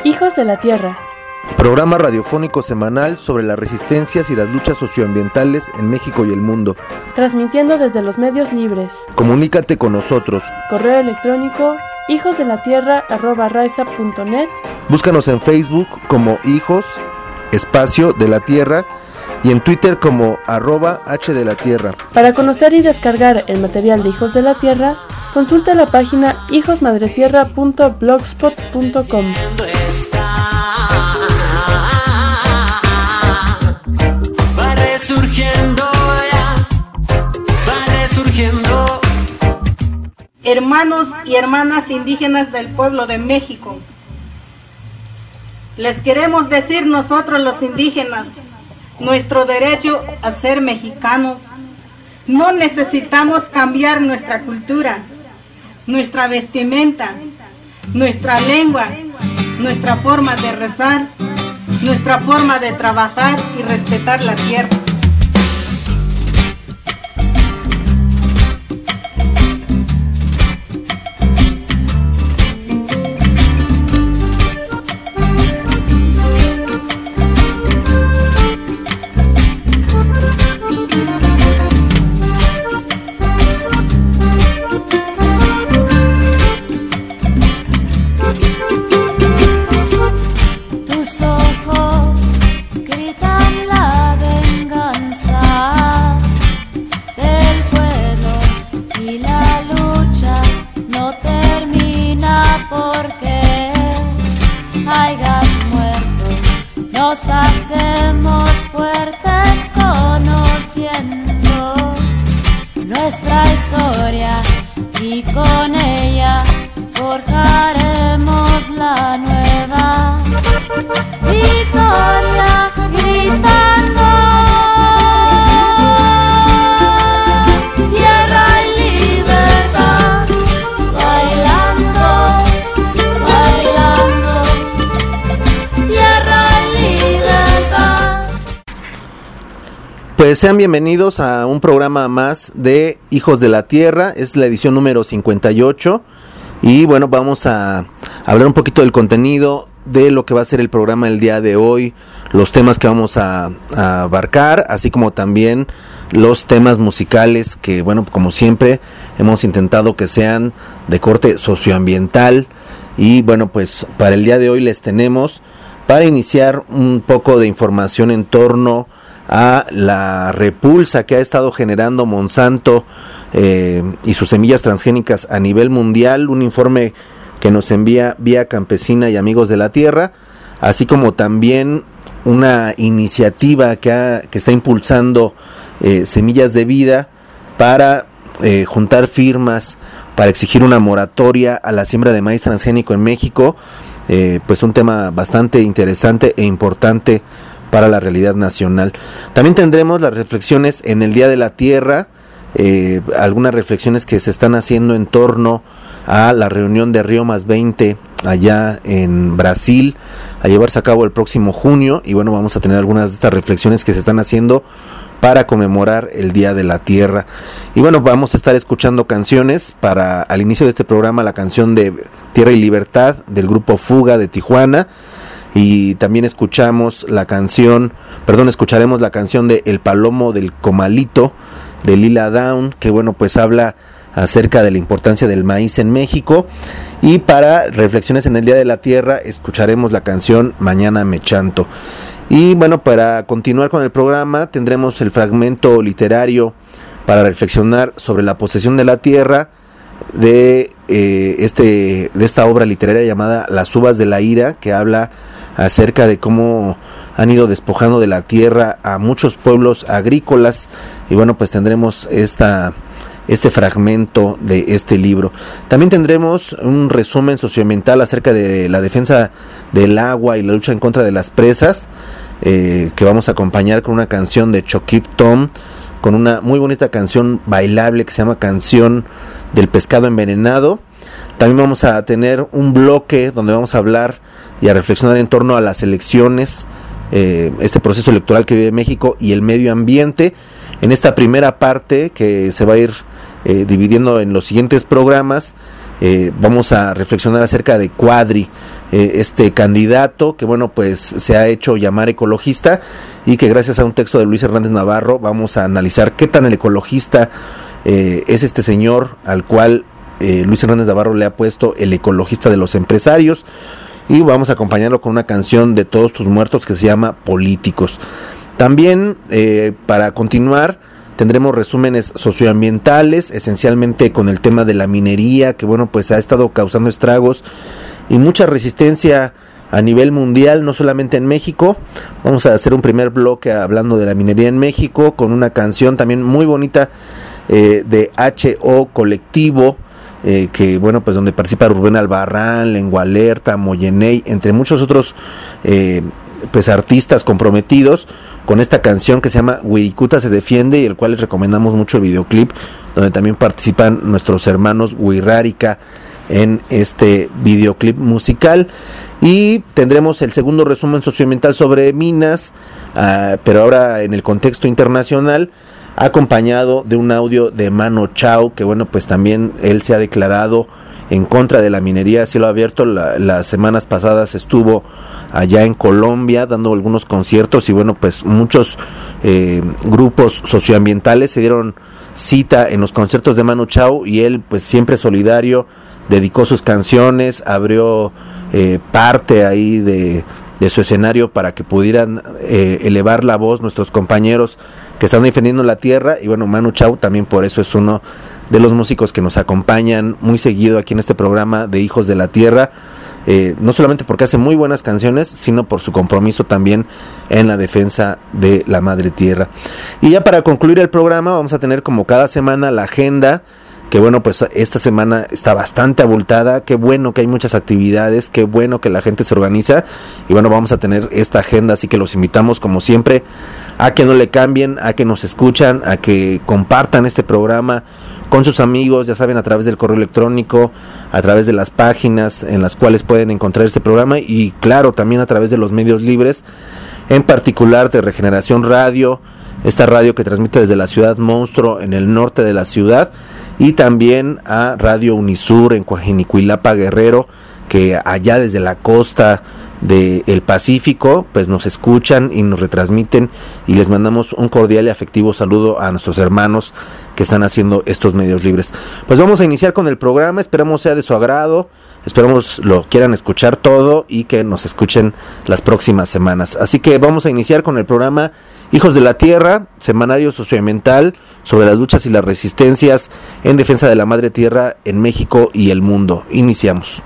Hijos de la Tierra. Programa radiofónico semanal sobre las resistencias y las luchas socioambientales en México y el mundo. Transmitiendo desde los medios libres. Comunícate con nosotros. Correo electrónico hijosdelatierra@raiza.net. Búscanos en Facebook como Hijos, Espacio de la Tierra, y en Twitter como @HDelaTierra. Para conocer y descargar el material de Hijos de la Tierra, consulta la página hijosmadretierra.blogspot.com. Hermanos y hermanas indígenas del pueblo de México, les queremos decir nosotros los indígenas, nuestro derecho a ser mexicanos. No necesitamos cambiar nuestra cultura, nuestra vestimenta, nuestra lengua, nuestra forma de rezar, nuestra forma de trabajar y respetar la tierra. Pues sean bienvenidos a un programa más de Hijos de la Tierra. Es la edición número 58 y bueno, vamos a hablar un poquito del contenido de lo que va a ser el programa el día de hoy, los temas que vamos a abarcar, así como también los temas musicales que, bueno, como siempre hemos intentado que sean de corte socioambiental. Y bueno, pues para el día de hoy les tenemos para iniciar un poco de información en torno a la repulsa que ha estado generando Monsanto y sus semillas transgénicas a nivel mundial, un informe que nos envía Vía Campesina y Amigos de la Tierra, así como también una iniciativa que está impulsando Semillas de Vida para juntar firmas para exigir una moratoria a la siembra de maíz transgénico en México, pues un tema bastante interesante e importante para la realidad nacional. También tendremos las reflexiones en el Día de la Tierra, algunas reflexiones que se están haciendo en torno a la reunión de Río +20 allá en Brasil, a llevarse a cabo el próximo junio, y bueno, vamos a tener algunas de estas reflexiones que se están haciendo para conmemorar el Día de la Tierra. Y bueno, vamos a estar escuchando canciones para, al inicio de este programa, la canción de Tierra y Libertad del grupo Fuga de Tijuana. Y también escucharemos la canción de El Palomo del Comalito de Lila Downs, que bueno, pues habla acerca de la importancia del maíz en México. Y para reflexiones en el Día de la Tierra escucharemos la canción Mañana me chanto. Y bueno, para continuar con el programa tendremos el fragmento literario para reflexionar sobre la posesión de la tierra de esta obra literaria llamada Las Uvas de la Ira, que habla acerca de cómo han ido despojando de la tierra a muchos pueblos agrícolas. Y bueno, pues tendremos este fragmento de este libro. También tendremos un resumen socioambiental acerca de la defensa del agua y la lucha en contra de las presas, que vamos a acompañar con una canción de Chokip Tom, con una muy bonita canción bailable que se llama Canción del Pescado Envenenado. También vamos a tener un bloque donde vamos a hablar y a reflexionar en torno a las elecciones, este proceso electoral que vive México y el medio ambiente. En esta primera parte, que se va a ir dividiendo en los siguientes programas, vamos a reflexionar acerca de Cuadri, este candidato que bueno pues se ha hecho llamar ecologista y que gracias a un texto de Luis Hernández Navarro vamos a analizar qué tan el ecologista es este señor al cual Luis Hernández Navarro le ha puesto el ecologista de los empresarios, y vamos a acompañarlo con una canción de Todos tus muertos que se llama Políticos. También para continuar tendremos resúmenes socioambientales, esencialmente con el tema de la minería, que bueno pues ha estado causando estragos y mucha resistencia a nivel mundial, no solamente en México. Vamos a hacer un primer bloque hablando de la minería en México con una canción también muy bonita de H.O. Colectivo, que bueno pues donde participa Rubén Albarrán, Lengua Alerta, Moyeney, entre muchos otros pues artistas comprometidos con esta canción que se llama Wirikuta se defiende, y el cual les recomendamos mucho el videoclip, donde también participan nuestros hermanos Wirrárica en este videoclip musical. Y tendremos el segundo resumen socioambiental sobre minas, pero ahora en el contexto internacional, acompañado de un audio de Mano Chao, que bueno pues también él se ha declarado en contra de la minería a cielo abierto. Las semanas pasadas estuvo allá en Colombia dando algunos conciertos, y bueno pues muchos grupos socioambientales se dieron cita en los conciertos de Manu Chao, y él pues siempre solidario dedicó sus canciones, abrió parte ahí de su escenario para que pudieran elevar la voz nuestros compañeros que están defendiendo la tierra. Y bueno, Manu Chao también por eso es uno de los músicos que nos acompañan muy seguido aquí en este programa de Hijos de la Tierra, no solamente porque hace muy buenas canciones, sino por su compromiso también en la defensa de la madre tierra. Y ya para concluir el programa vamos a tener como cada semana la agenda, que bueno pues esta semana está bastante abultada. Qué bueno que hay muchas actividades, qué bueno que la gente se organiza, y bueno vamos a tener esta agenda, así que los invitamos como siempre a que no le cambien, a que nos escuchan, a que compartan este programa con sus amigos, ya saben, a través del correo electrónico, a través de las páginas en las cuales pueden encontrar este programa, y claro, también a través de los medios libres, en particular de Regeneración Radio, esta radio que transmite desde la ciudad Monstruo en el norte de la ciudad, y también a Radio Unisur en Coajinicuilapa, Guerrero, que allá desde la costa del Pacífico pues nos escuchan y nos retransmiten, y les mandamos un cordial y afectivo saludo a nuestros hermanos que están haciendo estos medios libres. Pues vamos a iniciar con el programa, esperamos sea de su agrado, esperamos lo quieran escuchar todo y que nos escuchen las próximas semanas. Así que vamos a iniciar con el programa Hijos de la Tierra, semanario socioambiental sobre las luchas y las resistencias en defensa de la madre tierra en México y el mundo. Iniciamos.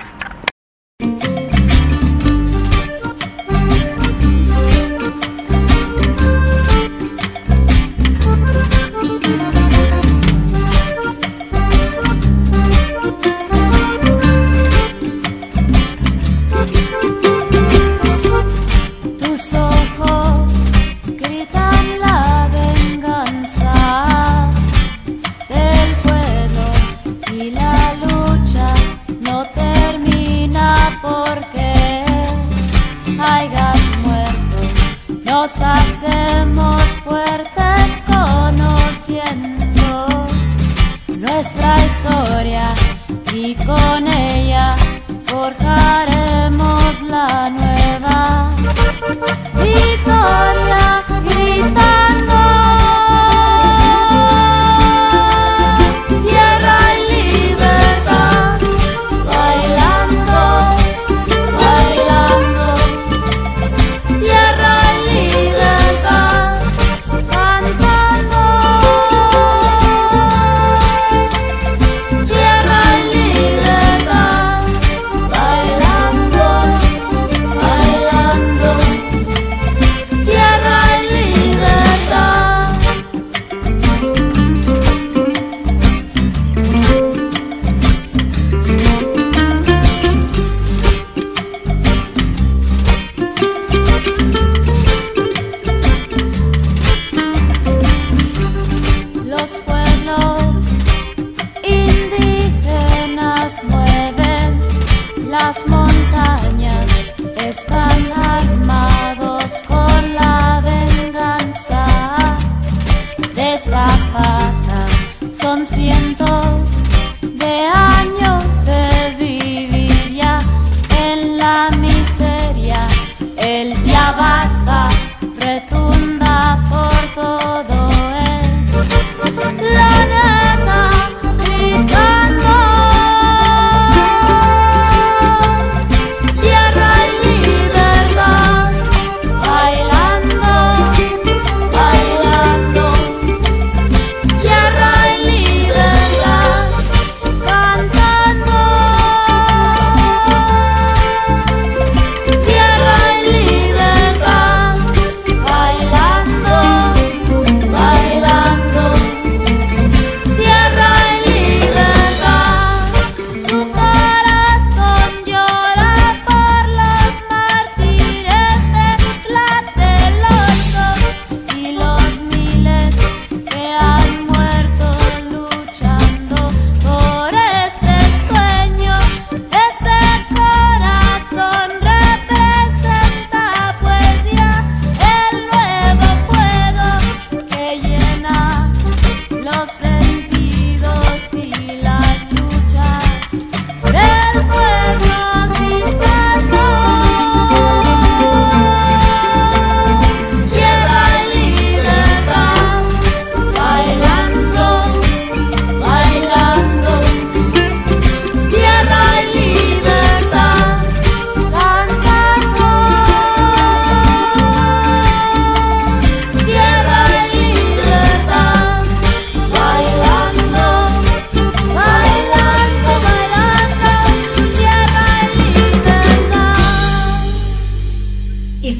Nos hacemos fuertes conociendo nuestra historia, y con ella forjaremos la nueva victoria, gritando tierra y libertad, bailando, bailando, tierra y libertad, cantando, tierra y libertad, bailando, bailando, tierra y libertad. Los pueblos indígenas mueven las montañas, están armados con la venganza de Zapata. Son cientos de años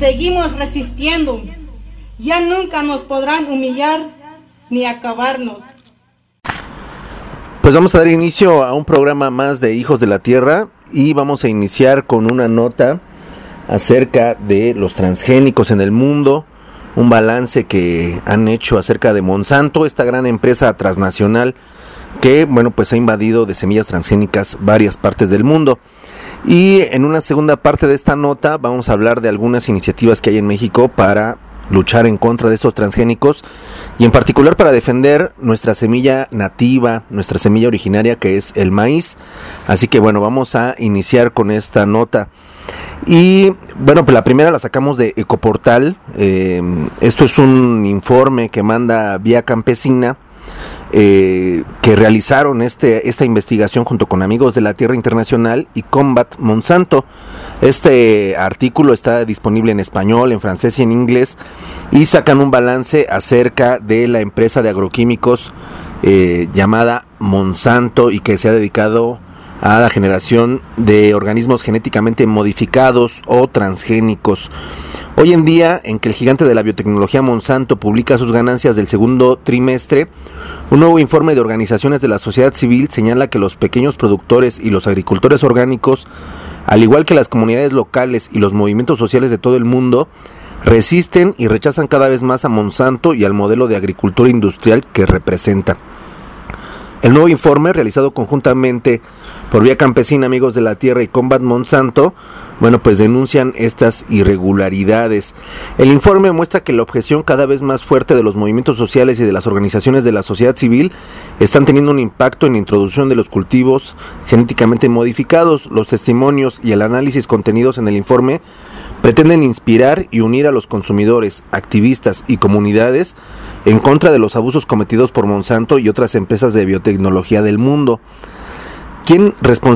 seguimos resistiendo. Ya nunca nos podrán humillar ni acabarnos. Pues vamos a dar inicio a un programa más de Hijos de la Tierra y vamos a iniciar con una nota acerca de los transgénicos en el mundo, un balance que han hecho acerca de Monsanto, esta gran empresa transnacional que, bueno, pues ha invadido de semillas transgénicas varias partes del mundo. Y en una segunda parte de esta nota vamos a hablar de algunas iniciativas que hay en México para luchar en contra de estos transgénicos y en particular para defender nuestra semilla nativa, nuestra semilla originaria, que es el maíz. Así que bueno, vamos a iniciar con esta nota. Y bueno, pues la primera la sacamos de Ecoportal. Esto es un informe que manda Vía Campesina, que realizaron esta investigación junto con Amigos de la Tierra Internacional y Combat Monsanto. Este artículo está disponible en español, en francés y en inglés, y sacan un balance acerca de la empresa de agroquímicos llamada Monsanto y que se ha dedicado a la generación de organismos genéticamente modificados o transgénicos. Hoy en día, en que el gigante de la biotecnología Monsanto publica sus ganancias del segundo trimestre, un nuevo informe de organizaciones de la sociedad civil señala que los pequeños productores y los agricultores orgánicos, al igual que las comunidades locales y los movimientos sociales de todo el mundo, resisten y rechazan cada vez más a Monsanto y al modelo de agricultura industrial que representa. El nuevo informe, realizado conjuntamente por Vía Campesina, Amigos de la Tierra y Combat Monsanto, bueno, pues denuncian estas irregularidades. El informe muestra que la objeción cada vez más fuerte de los movimientos sociales y de las organizaciones de la sociedad civil están teniendo un impacto en la introducción de los cultivos genéticamente modificados. Los testimonios y el análisis contenidos en el informe pretenden inspirar y unir a los consumidores, activistas y comunidades en contra de los abusos cometidos por Monsanto y otras empresas de biotecnología del mundo. ¿Quién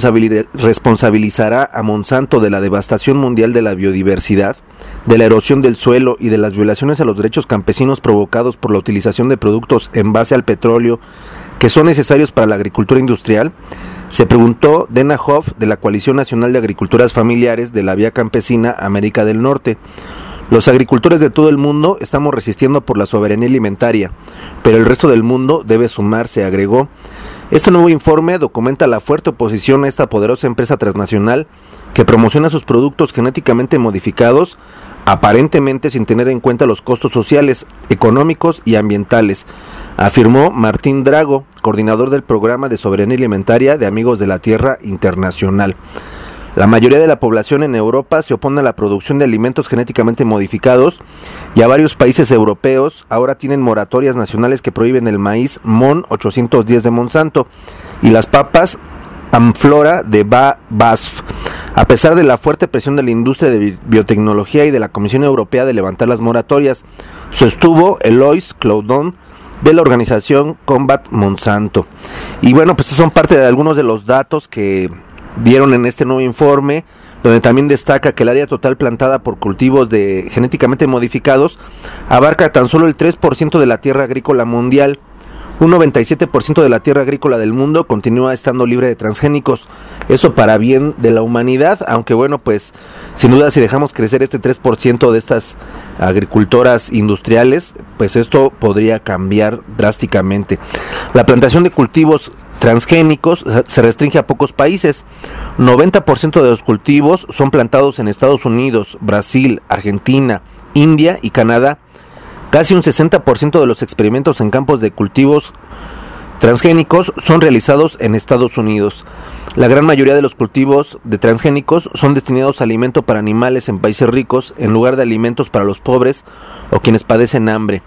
responsabilizará a Monsanto de la devastación mundial de la biodiversidad, de la erosión del suelo y de las violaciones a los derechos campesinos provocados por la utilización de productos en base al petróleo que son necesarios para la agricultura industrial? Se preguntó Dena Hoff, de la Coalición Nacional de Agriculturas Familiares de la Vía Campesina América del Norte. Los agricultores de todo el mundo estamos resistiendo por la soberanía alimentaria, pero el resto del mundo debe sumarse, agregó. Este nuevo informe documenta la fuerte oposición a esta poderosa empresa transnacional que promociona sus productos genéticamente modificados, aparentemente sin tener en cuenta los costos sociales, económicos y ambientales, afirmó Martín Drago, coordinador del programa de soberanía alimentaria de Amigos de la Tierra Internacional. La mayoría de la población en Europa se opone a la producción de alimentos genéticamente modificados y a varios países europeos ahora tienen moratorias nacionales que prohíben el maíz MON 810 de Monsanto y las papas Amflora de BASF. A pesar de la fuerte presión de la industria de biotecnología y de la Comisión Europea de levantar las moratorias, sostuvo Eloise Cloudon de la organización Combat Monsanto. Y bueno, pues estos son parte de algunos de los datos que dieron en este nuevo informe, donde también destaca que el área total plantada por cultivos genéticamente modificados abarca tan solo el 3% de la tierra agrícola mundial. Un 97% de la tierra agrícola del mundo continúa estando libre de transgénicos. Eso para bien de la humanidad, aunque bueno, pues sin duda si dejamos crecer este 3% de estas agricultoras industriales, pues esto podría cambiar drásticamente. La plantación de cultivos transgénicos se restringe a pocos países. 90% de los cultivos son plantados en Estados Unidos, Brasil, Argentina, India y Canadá. Casi un 60% de los experimentos en campos de cultivos transgénicos son realizados en Estados Unidos. La gran mayoría de los cultivos de transgénicos son destinados a alimento para animales en países ricos en lugar de alimentos para los pobres o quienes padecen hambre.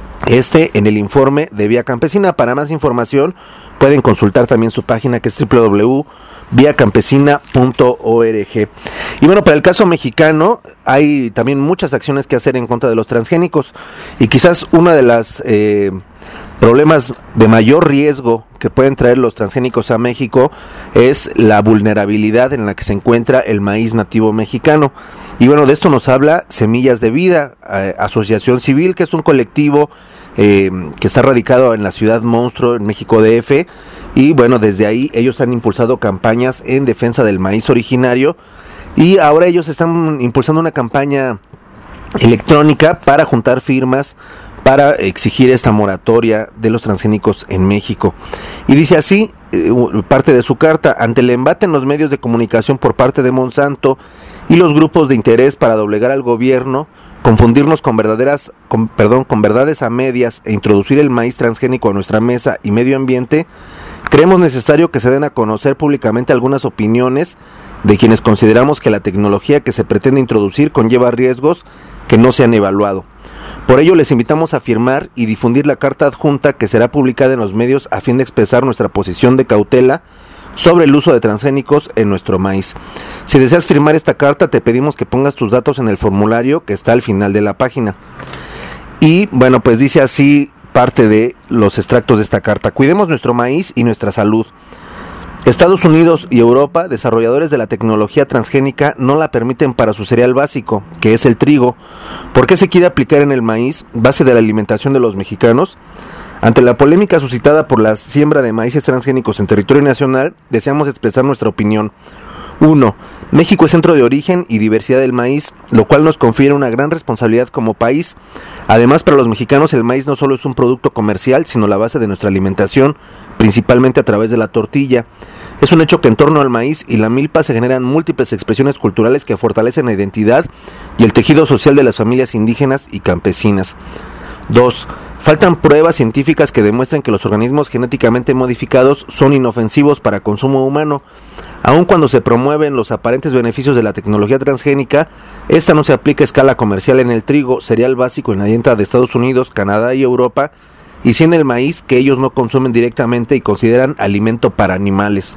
En el informe de Vía Campesina. Para más información pueden consultar también su página, que es www.viacampesina.org. Y bueno, para el caso mexicano hay también muchas acciones que hacer en contra de los transgénicos, y quizás una de las problemas de mayor riesgo que pueden traer los transgénicos a México es la vulnerabilidad en la que se encuentra el maíz nativo mexicano. Y bueno, de esto nos habla Semillas de Vida, asociación civil, que es un colectivo que está radicado en la ciudad monstruo, en México DF, y bueno, desde ahí ellos han impulsado campañas en defensa del maíz originario, y ahora ellos están impulsando una campaña electrónica para juntar firmas para exigir esta moratoria de los transgénicos en México. Y dice así, parte de su carta: ante el embate en los medios de comunicación por parte de Monsanto y los grupos de interés para doblegar al gobierno, confundirnos con verdades a medias e introducir el maíz transgénico a nuestra mesa y medio ambiente, creemos necesario que se den a conocer públicamente algunas opiniones de quienes consideramos que la tecnología que se pretende introducir conlleva riesgos que no se han evaluado. Por ello les invitamos a firmar y difundir la carta adjunta, que será publicada en los medios a fin de expresar nuestra posición de cautela sobre el uso de transgénicos en nuestro maíz. Si deseas firmar esta carta, te pedimos que pongas tus datos en el formulario que está al final de la página. Y bueno, pues dice así parte de los extractos de esta carta: cuidemos nuestro maíz y nuestra salud. Estados Unidos y Europa, desarrolladores de la tecnología transgénica, no la permiten para su cereal básico, que es el trigo. ¿Por qué se quiere aplicar en el maíz, base de la alimentación de los mexicanos? Ante la polémica suscitada por la siembra de maíces transgénicos en territorio nacional, deseamos expresar nuestra opinión. 1. México es centro de origen y diversidad del maíz, lo cual nos confiere una gran responsabilidad como país. Además, para los mexicanos el maíz no solo es un producto comercial, sino la base de nuestra alimentación, principalmente a través de la tortilla. Es un hecho que en torno al maíz y la milpa se generan múltiples expresiones culturales que fortalecen la identidad y el tejido social de las familias indígenas y campesinas. 2. Faltan pruebas científicas que demuestren que los organismos genéticamente modificados son inofensivos para consumo humano. Aun cuando se promueven los aparentes beneficios de la tecnología transgénica, esta no se aplica a escala comercial en el trigo, cereal básico en la dieta de Estados Unidos, Canadá y Europa, y sí en el maíz, que ellos no consumen directamente y consideran alimento para animales.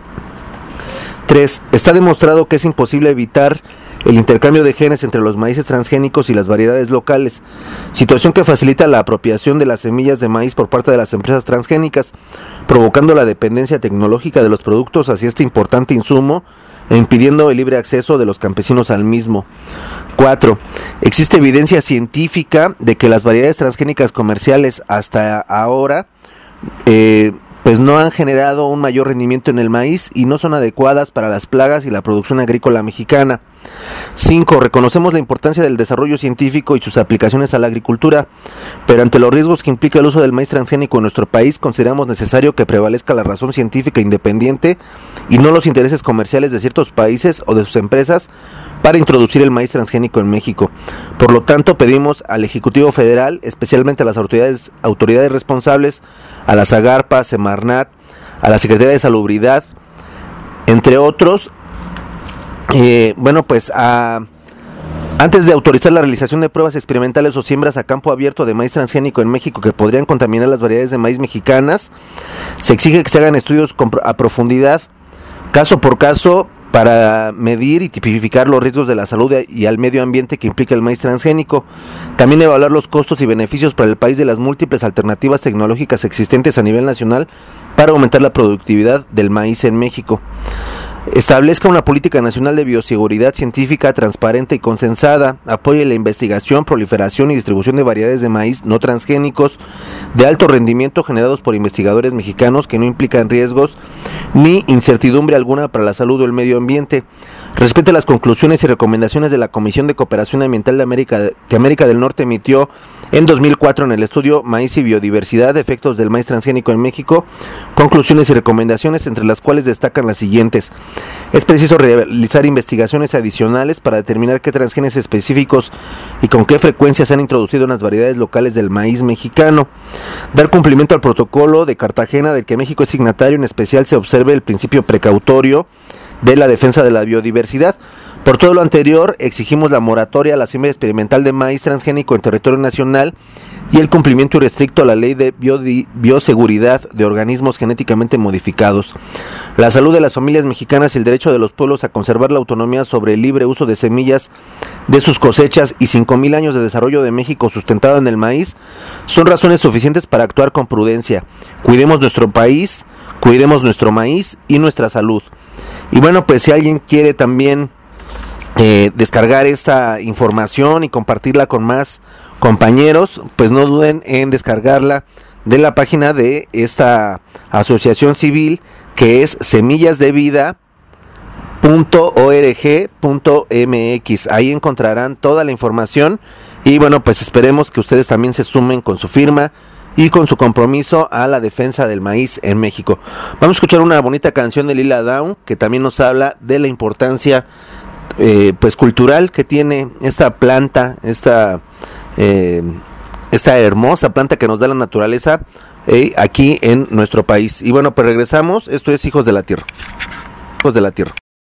3. Está demostrado que es imposible evitar el intercambio de genes entre los maíces transgénicos y las variedades locales, situación que facilita la apropiación de las semillas de maíz por parte de las empresas transgénicas, provocando la dependencia tecnológica de los productos hacia este importante insumo e impidiendo el libre acceso de los campesinos al mismo. 4. Existe evidencia científica de que las variedades transgénicas comerciales hasta ahora pues no han generado un mayor rendimiento en el maíz y no son adecuadas para las plagas y la producción agrícola mexicana. 5. Reconocemos la importancia del desarrollo científico y sus aplicaciones a la agricultura, pero ante los riesgos que implica el uso del maíz transgénico en nuestro país, consideramos necesario que prevalezca la razón científica independiente y no los intereses comerciales de ciertos países o de sus empresas para introducir el maíz transgénico en México. Por lo tanto, pedimos al Ejecutivo Federal, especialmente a las autoridades responsables, a la Zagarpa, Semarnat, a la Secretaría de Salubridad, entre otros, antes de autorizar la realización de pruebas experimentales o siembras a campo abierto de maíz transgénico en México que podrían contaminar las variedades de maíz mexicanas, se exige que se hagan estudios a profundidad, caso por caso, para medir y tipificar los riesgos de la salud y al medio ambiente que implica el maíz transgénico. También evaluar los costos y beneficios para el país de las múltiples alternativas tecnológicas existentes a nivel nacional para aumentar la productividad del maíz en México. Establezca una política nacional de bioseguridad científica transparente y consensada, apoye la investigación, proliferación y distribución de variedades de maíz no transgénicos de alto rendimiento generados por investigadores mexicanos que no implican riesgos ni incertidumbre alguna para la salud o el medio ambiente. Respete las conclusiones y recomendaciones de la Comisión de Cooperación Ambiental que América del Norte emitió en 2004 en el estudio Maíz y Biodiversidad, efectos del maíz transgénico en México, conclusiones y recomendaciones, entre las cuales destacan las siguientes. Es preciso realizar investigaciones adicionales para determinar qué transgenes específicos y con qué frecuencia se han introducido en las variedades locales del maíz mexicano. Dar cumplimiento al protocolo de Cartagena, del que México es signatario, en especial se observe el principio precautorio de la defensa de la biodiversidad. Por todo lo anterior, exigimos la moratoria a la siembra experimental de maíz transgénico en territorio nacional y el cumplimiento irrestricto a la ley de bioseguridad de organismos genéticamente modificados. La salud de las familias mexicanas y el derecho de los pueblos a conservar la autonomía sobre el libre uso de semillas de sus cosechas y 5,000 años de desarrollo de México sustentado en el maíz son razones suficientes para actuar con prudencia. Cuidemos nuestro país, cuidemos nuestro maíz y nuestra salud. Y bueno, pues si alguien quiere también descargar esta información y compartirla con más compañeros, pues no duden en descargarla de la página de esta asociación civil, que es semillasdevida.org.mx. Ahí encontrarán toda la información y bueno, pues esperemos que ustedes también se sumen con su firma y con su compromiso a la defensa del maíz en México. Vamos a escuchar una bonita canción de Lila Downs que también nos habla de la importancia pues cultural que tiene esta planta, esta hermosa planta que nos da la naturaleza aquí en nuestro país. Y bueno, pues regresamos. Esto es Hijos de la Tierra. Hijos de la Tierra.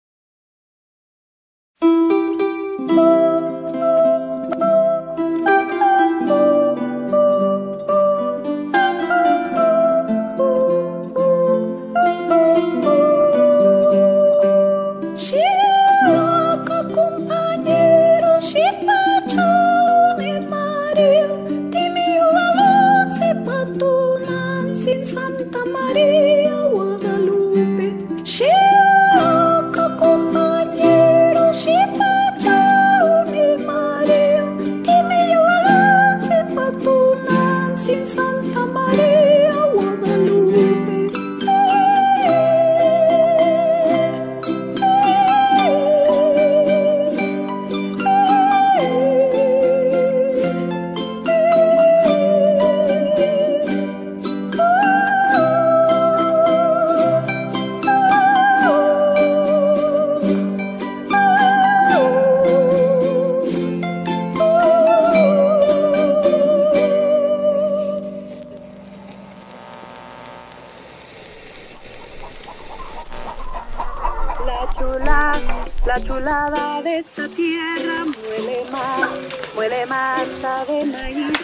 La chulada de esta tierra muele masa de maíz,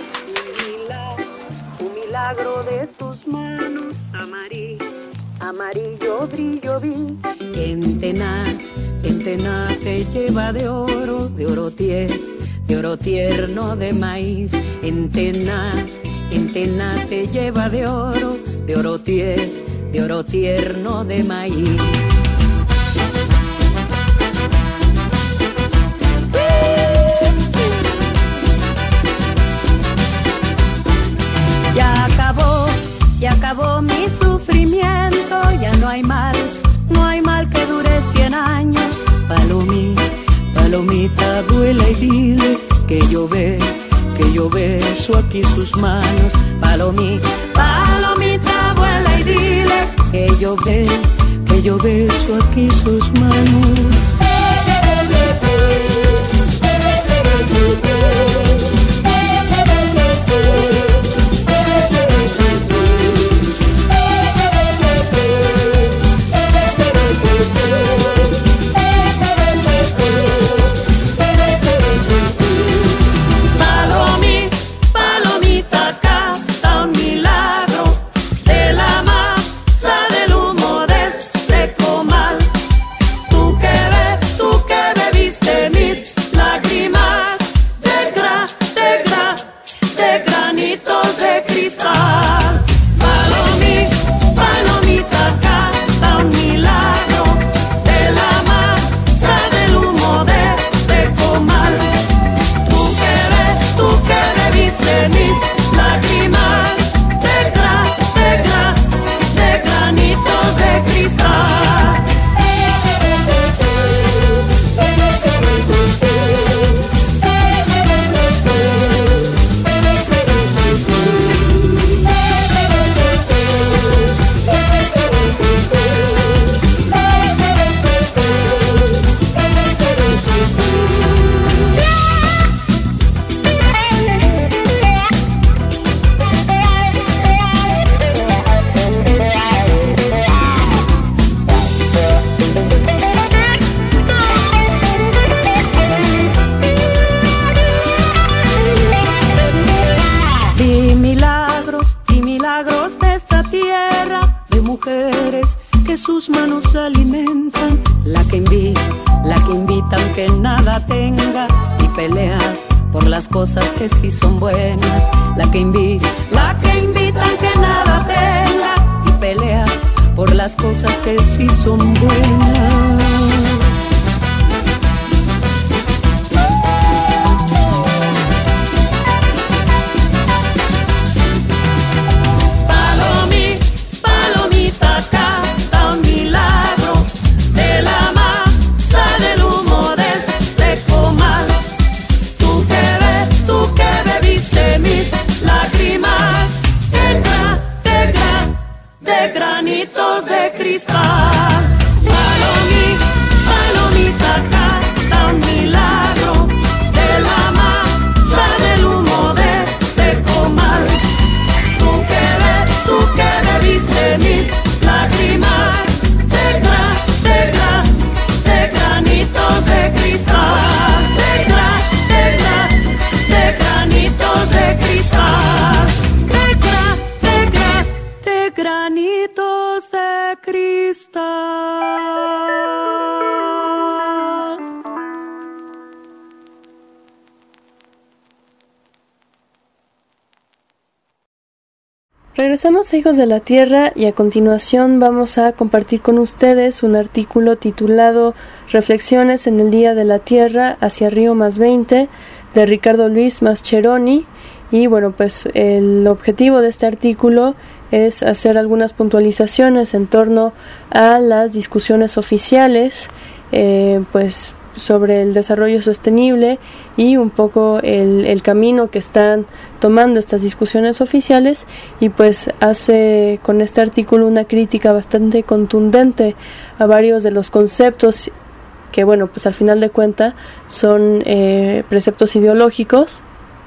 un milagro de tus manos, amarillo brillo vi. En Tená te lleva de oro tierno de maíz. En Tená te lleva de oro tierno de maíz. Ya acabó mi sufrimiento, ya no hay mal que dure 100 años. Palomita, duele y dile que yo beso aquí sus manos. Palomita, vuela y dile que yo beso aquí sus manos. Cosas que sí son buenas, la que invitan que nada tenga y pelea por las cosas que sí son buenas. Palomita, canta un milagro de la masa del humo de este comal. Tú que Regresamos a Hijos de la Tierra y a continuación vamos a compartir con ustedes un artículo titulado Reflexiones en el Día de la Tierra hacia Río +20 de Ricardo Luis Mascheroni. Y bueno, pues el objetivo de este artículo es hacer algunas puntualizaciones en torno a las discusiones oficiales pues sobre el desarrollo sostenible y un poco el camino que están tomando estas discusiones oficiales, y pues hace con este artículo una crítica bastante contundente a varios de los conceptos que, bueno, pues al final de cuentas son preceptos ideológicos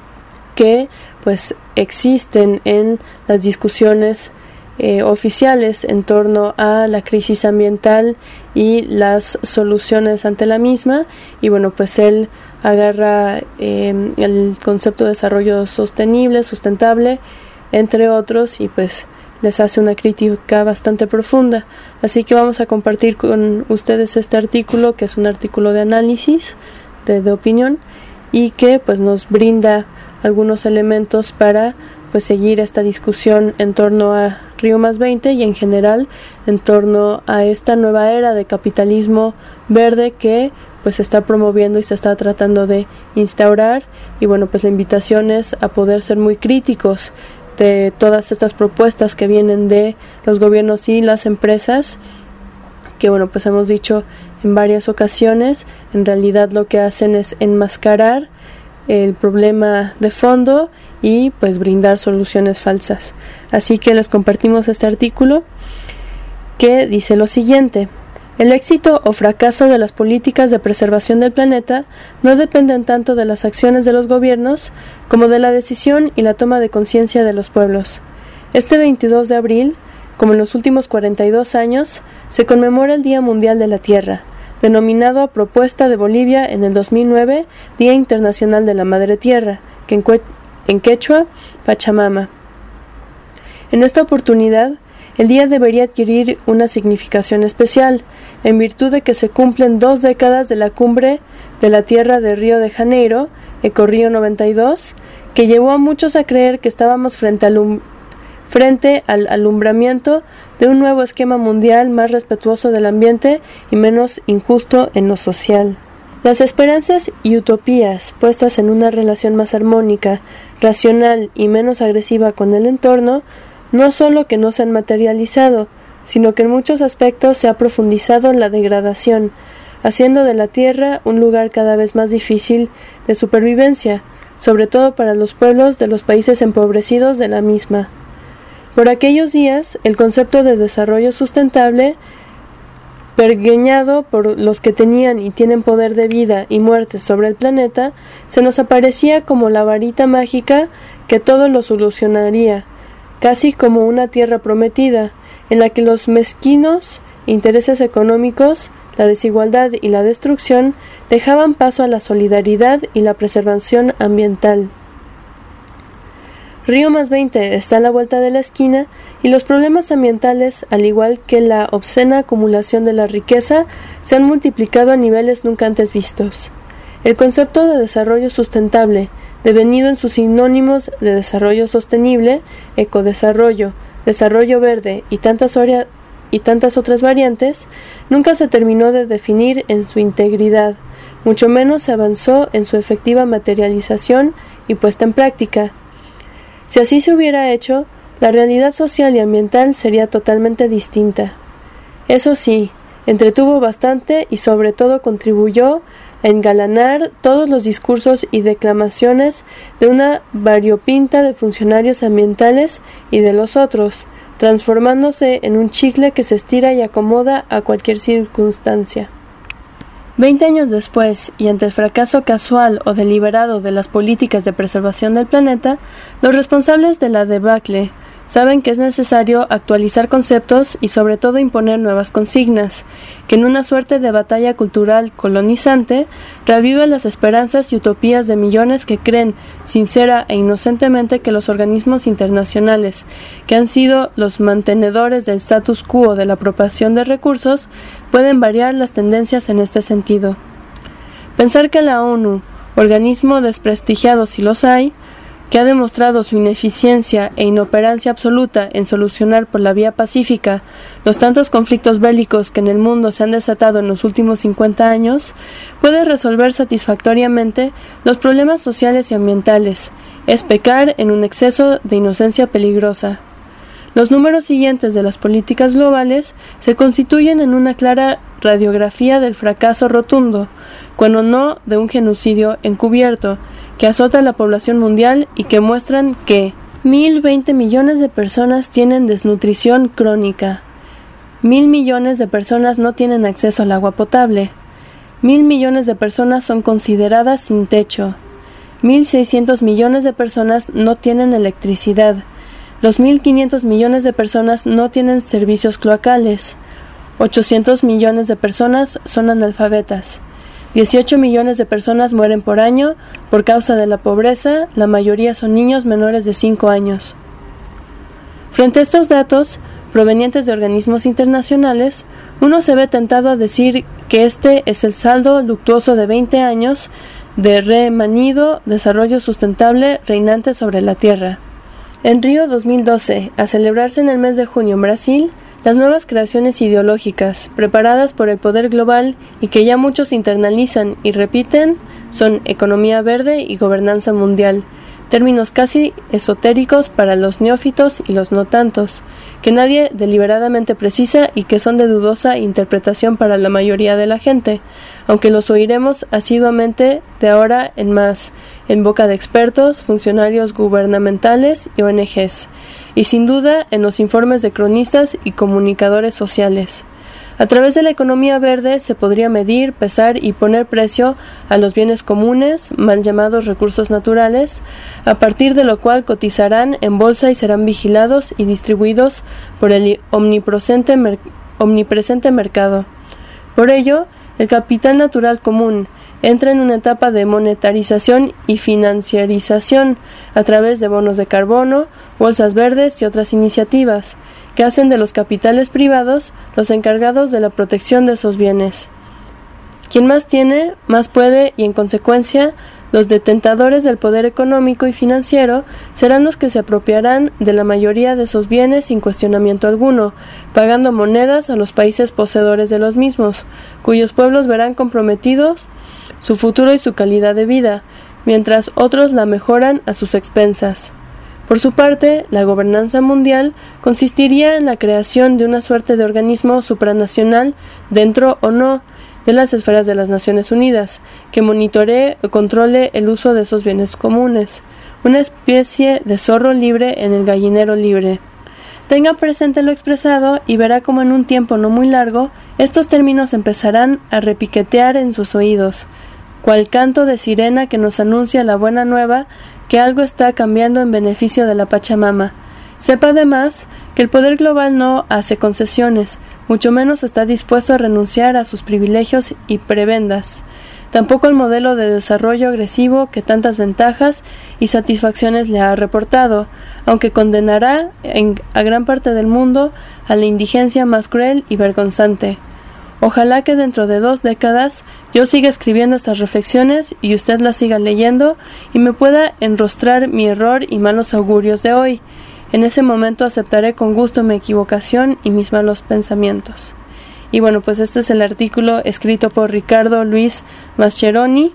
que pues existen en las discusiones oficiales en torno a la crisis ambiental y las soluciones ante la misma. Y bueno, pues él agarra el concepto de desarrollo sostenible, sustentable, entre otros, y pues les hace una crítica bastante profunda. Así que vamos a compartir con ustedes este artículo, que es un artículo de análisis, de opinión, y que pues nos brinda algunos elementos para pues seguir esta discusión en torno a Río +20 y en general en torno a esta nueva era de capitalismo verde que pues se está promoviendo y se está tratando de instaurar. Y bueno, pues la invitación es a poder ser muy críticos de todas estas propuestas que vienen de los gobiernos y las empresas, que bueno, pues hemos dicho en varias ocasiones, en realidad lo que hacen es enmascarar el problema de fondo y pues brindar soluciones falsas. Así que les compartimos este artículo que dice lo siguiente: el éxito o fracaso de las políticas de preservación del planeta no dependen tanto de las acciones de los gobiernos como de la decisión y la toma de conciencia de los pueblos. Este 22 de abril, como en los últimos 42 años, se conmemora el Día Mundial de la Tierra, denominado a propuesta de Bolivia en el 2009 Día Internacional de la Madre Tierra, que en quechua, Pachamama. En esta oportunidad, el día debería adquirir una significación especial, en virtud de que se cumplen 2 décadas de la Cumbre de la Tierra de Río de Janeiro, Ecorrío 92, que llevó a muchos a creer que estábamos frente al alumbramiento de un nuevo esquema mundial más respetuoso del ambiente y menos injusto en lo social. Las esperanzas y utopías puestas en una relación más armónica, racional y menos agresiva con el entorno, no solo que no se han materializado, sino que en muchos aspectos se ha profundizado en la degradación, haciendo de la Tierra un lugar cada vez más difícil de supervivencia, sobre todo para los pueblos de los países empobrecidos de la misma. Por aquellos días, el concepto de desarrollo sustentable, pergeñado por los que tenían y tienen poder de vida y muerte sobre el planeta, se nos aparecía como la varita mágica que todo lo solucionaría, casi como una tierra prometida, en la que los mezquinos intereses económicos, la desigualdad y la destrucción dejaban paso a la solidaridad y la preservación ambiental. Río +20 está a la vuelta de la esquina y los problemas ambientales, al igual que la obscena acumulación de la riqueza, se han multiplicado a niveles nunca antes vistos. El concepto de desarrollo sustentable, devenido en sus sinónimos de desarrollo sostenible, ecodesarrollo, desarrollo verde y tantas otras variantes, nunca se terminó de definir en su integridad, mucho menos se avanzó en su efectiva materialización y puesta en práctica. Si así se hubiera hecho, la realidad social y ambiental sería totalmente distinta. Eso sí, entretuvo bastante y sobre todo contribuyó a engalanar todos los discursos y declamaciones de una variopinta de funcionarios ambientales y de los otros, transformándose en un chicle que se estira y acomoda a cualquier circunstancia. 20 años después, y ante el fracaso casual o deliberado de las políticas de preservación del planeta, los responsables de la debacle saben que es necesario actualizar conceptos y sobre todo imponer nuevas consignas, que en una suerte de batalla cultural colonizante revive las esperanzas y utopías de millones que creen sincera e inocentemente que los organismos internacionales, que han sido los mantenedores del status quo de la apropiación de recursos, pueden variar las tendencias en este sentido. Pensar que la ONU, organismo desprestigiado si los hay, que ha demostrado su ineficiencia e inoperancia absoluta en solucionar por la vía pacífica los tantos conflictos bélicos que en el mundo se han desatado en los últimos 50 años, puede resolver satisfactoriamente los problemas sociales y ambientales, es pecar en un exceso de inocencia peligrosa. Los números siguientes de las políticas globales se constituyen en una clara radiografía del fracaso rotundo, cuando no de un genocidio encubierto, que azota a la población mundial y que muestran que 1.020 millones de personas tienen desnutrición crónica, 1.000 millones de personas no tienen acceso al agua potable, 1.000 millones de personas son consideradas sin techo, 1.600 millones de personas no tienen electricidad, 2.500 millones de personas no tienen servicios cloacales, 800 millones de personas son analfabetas, 18 millones de personas mueren por año por causa de la pobreza, la mayoría son niños menores de 5 años. Frente a estos datos, provenientes de organismos internacionales, uno se ve tentado a decir que este es el saldo luctuoso de 20 años de remanido desarrollo sustentable reinante sobre la Tierra. En Río 2012, a celebrarse en el mes de junio en Brasil, las nuevas creaciones ideológicas, preparadas por el poder global y que ya muchos internalizan y repiten, son economía verde y gobernanza mundial, términos casi esotéricos para los neófitos y los no tantos, que nadie deliberadamente precisa y que son de dudosa interpretación para la mayoría de la gente, aunque los oiremos asiduamente de ahora en más, en boca de expertos, funcionarios gubernamentales y ONGs, y sin duda en los informes de cronistas y comunicadores sociales. A través de la economía verde se podría medir, pesar y poner precio a los bienes comunes, mal llamados recursos naturales, a partir de lo cual cotizarán en bolsa y serán vigilados y distribuidos por el omnipresente mercado. Por ello, el capital natural común entra en una etapa de monetarización y financiarización a través de bonos de carbono, bolsas verdes y otras iniciativas, que hacen de los capitales privados los encargados de la protección de esos bienes. Quien más tiene, más puede y en consecuencia, los detentadores del poder económico y financiero serán los que se apropiarán de la mayoría de esos bienes sin cuestionamiento alguno, pagando monedas a los países poseedores de los mismos, cuyos pueblos verán comprometidos su futuro y su calidad de vida, mientras otros la mejoran a sus expensas. Por su parte, la gobernanza mundial consistiría en la creación de una suerte de organismo supranacional dentro o no de las esferas de las Naciones Unidas, que monitoree o controle el uso de esos bienes comunes, una especie de zorro libre en el gallinero libre. Tenga presente lo expresado y verá cómo en un tiempo no muy largo estos términos empezarán a repiquetear en sus oídos, cual canto de sirena que nos anuncia la buena nueva que algo está cambiando en beneficio de la Pachamama. Sepa además que el poder global no hace concesiones, mucho menos está dispuesto a renunciar a sus privilegios y prebendas. Tampoco el modelo de desarrollo agresivo que tantas ventajas y satisfacciones le ha reportado, aunque condenará a gran parte del mundo a la indigencia más cruel y vergonzante. Ojalá que dentro de 2 décadas yo siga escribiendo estas reflexiones y usted las siga leyendo y me pueda enrostrar mi error y malos augurios de hoy. En ese momento aceptaré con gusto mi equivocación y mis malos pensamientos. Y bueno, pues este es el artículo escrito por Ricardo Luis Mascheroni,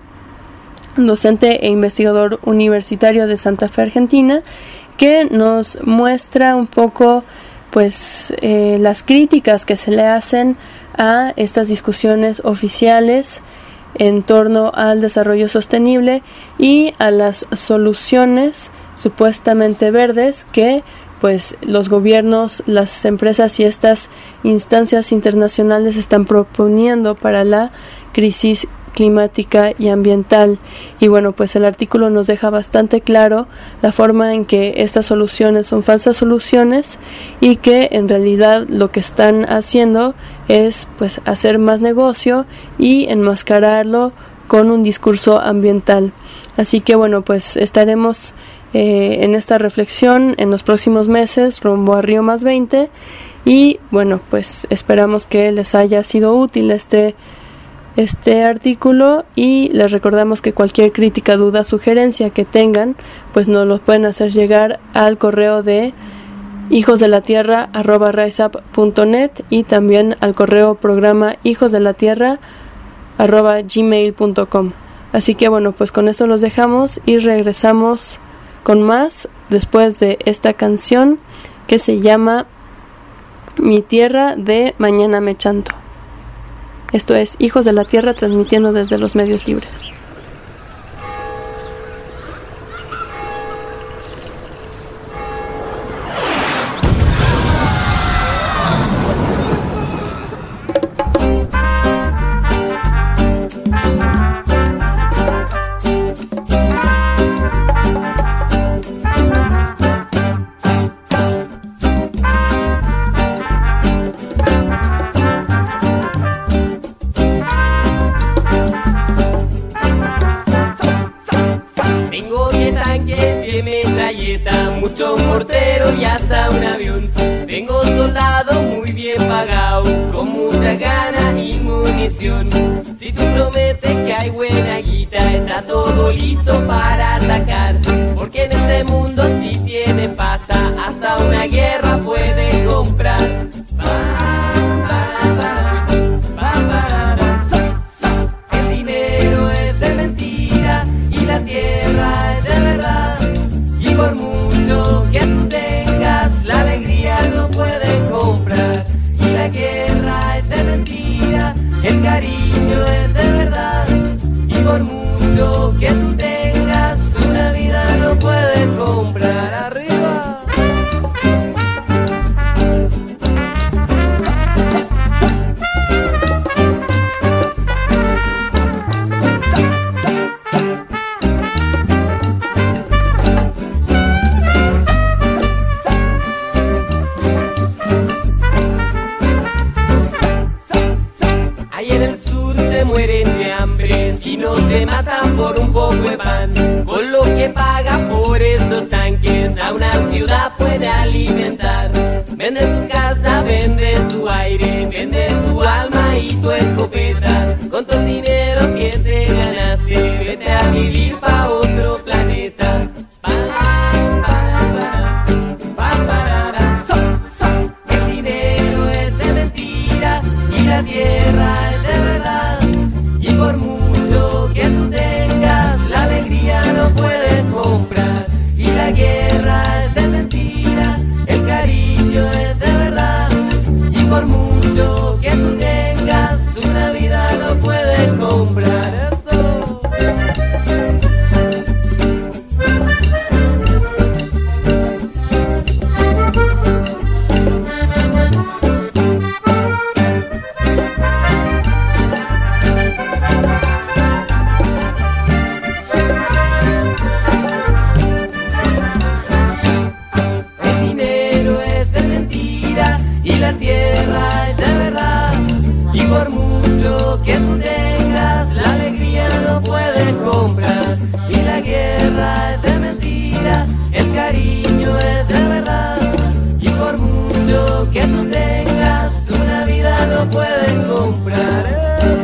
docente e investigador universitario de Santa Fe, Argentina, que nos muestra un poco pues las críticas que se le hacen a estas discusiones oficiales en torno al desarrollo sostenible y a las soluciones supuestamente verdes que pues los gobiernos, las empresas y estas instancias internacionales están proponiendo para la crisis climática y ambiental. Y bueno, pues el artículo nos deja bastante claro la forma en que estas soluciones son falsas soluciones y que en realidad lo que están haciendo es pues hacer más negocio y enmascararlo con un discurso ambiental. Así que bueno, pues estaremos en esta reflexión en los próximos meses rumbo a Río +20 y bueno, pues esperamos que les haya sido útil este este artículo y les recordamos que cualquier crítica, duda, sugerencia que tengan, pues nos los pueden hacer llegar al correo de hijosdelatierra@riseup.net y también al correo programa hijosdelatierra@gmail.com. Así que bueno, pues con esto los dejamos y regresamos con más después de esta canción que se llama Mi Tierra de Mañana Me Chanto. Esto es Hijos de la Tierra, transmitiendo desde los medios libres. Mucho mortero y hasta un avión. Tengo soldado muy bien pagado, con mucha ganas y munición. Si tú prometes que hay buena guita, está todo listo para atacar. Porque en este mundo si tienes pasta, hasta una guerra puedes comprar. El dinero es de mentira y la tierra es de verdad. Y por mucho que tú tengas, la alegría no puedes comprar. Y la guerra es de mentira, el cariño es de verdad. Y por mucho que tú tengas, una vida no puedes comprar. ¡Arriba! Si no se matan por un poco de pan, con lo que paga por esos tanques, a una ciudad puede alimentar. Vende tu casa, vende tu aire, vende tu alma y tu escopeta. Con todo el dinero que te ganaste, vete a vivir pa' otro planeta. El dinero es de mentira y la tierra es de verdad. Y por mucho que tú tengas, la alegría no puedes comprar. Y la guerra es de mentira, el cariño es de verdad. Y por mucho que tú tengas, una vida no puedes comprar. Eso. La tierra es de verdad. Y por mucho que tú tengas, la alegría no puedes comprar. Y la guerra es de mentira, el cariño es de verdad. Y por mucho que tú tengas, una vida no puedes comprar.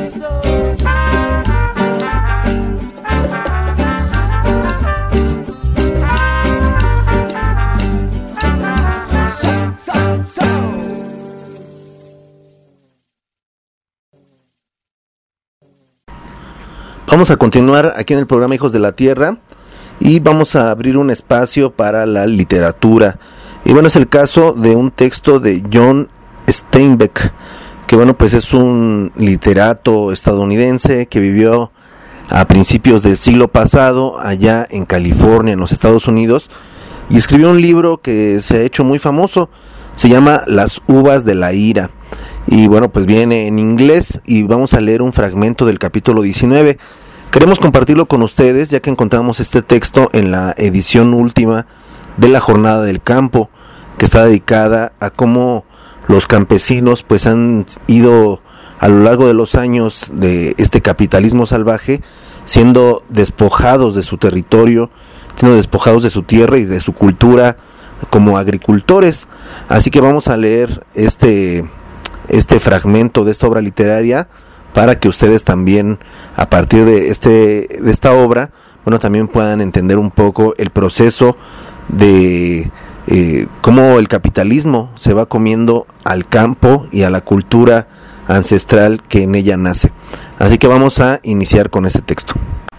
Vamos a continuar aquí en el programa Hijos de la Tierra y vamos a abrir un espacio para la literatura. Y bueno, es el caso de un texto de John Steinbeck, que bueno, pues es un literato estadounidense que vivió a principios del siglo pasado allá en California, en los Estados Unidos, y escribió un libro que se ha hecho muy famoso. Se llama Las uvas de la ira. Y bueno, pues viene en inglés y vamos a leer un fragmento del capítulo 19. Queremos compartirlo con ustedes ya que encontramos este texto en la edición última de la Jornada del Campo, que está dedicada a cómo los campesinos pues han ido a lo largo de los años de este capitalismo salvaje siendo despojados de su territorio, siendo despojados de su tierra y de su cultura como agricultores. Así que vamos a leer este fragmento de esta obra literaria para que ustedes también, a partir de esta obra, bueno, también puedan entender un poco el proceso de cómo el capitalismo se va comiendo al campo y a la cultura ancestral que en ella nace. Así que vamos a iniciar con este texto.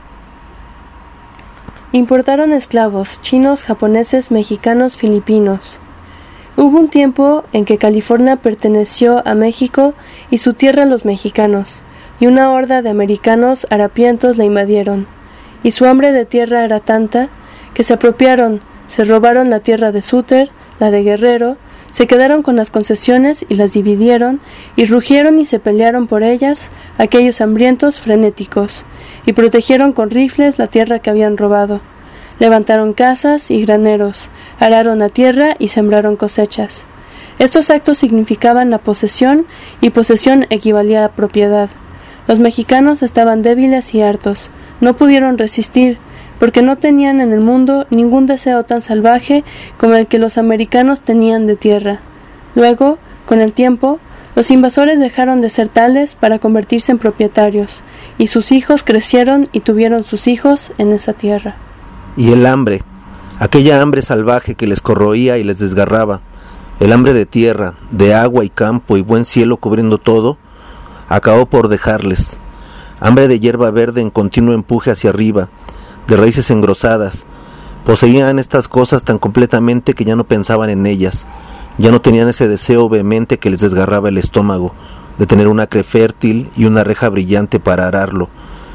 Importaron esclavos, chinos, japoneses, mexicanos, filipinos. Hubo un tiempo en que California perteneció a México y su tierra a los mexicanos, y una horda de americanos harapientos la invadieron, y su hambre de tierra era tanta que se apropiaron, se robaron la tierra de Súter, la de Guerrero, se quedaron con las concesiones y las dividieron, y rugieron y se pelearon por ellas aquellos hambrientos frenéticos, y protegieron con rifles la tierra que habían robado. Levantaron casas y graneros, araron la tierra y sembraron cosechas. Estos actos significaban la posesión, y posesión equivalía a propiedad. Los mexicanos estaban débiles y hartos, no pudieron resistir, porque no tenían en el mundo ningún deseo tan salvaje como el que los americanos tenían de tierra. Luego, con el tiempo, los invasores dejaron de ser tales para convertirse en propietarios, y sus hijos crecieron y tuvieron sus hijos en esa tierra. Y el hambre, aquella hambre salvaje que les corroía y les desgarraba, el hambre de tierra, de agua y campo y buen cielo cubriendo todo, acabó por dejarles. Hambre de hierba verde en continuo empuje hacia arriba, de raíces engrosadas. Poseían estas cosas tan completamente que ya no pensaban en ellas, ya no tenían ese deseo vehemente que les desgarraba el estómago, de tener un acre fértil y una reja brillante para ararlo,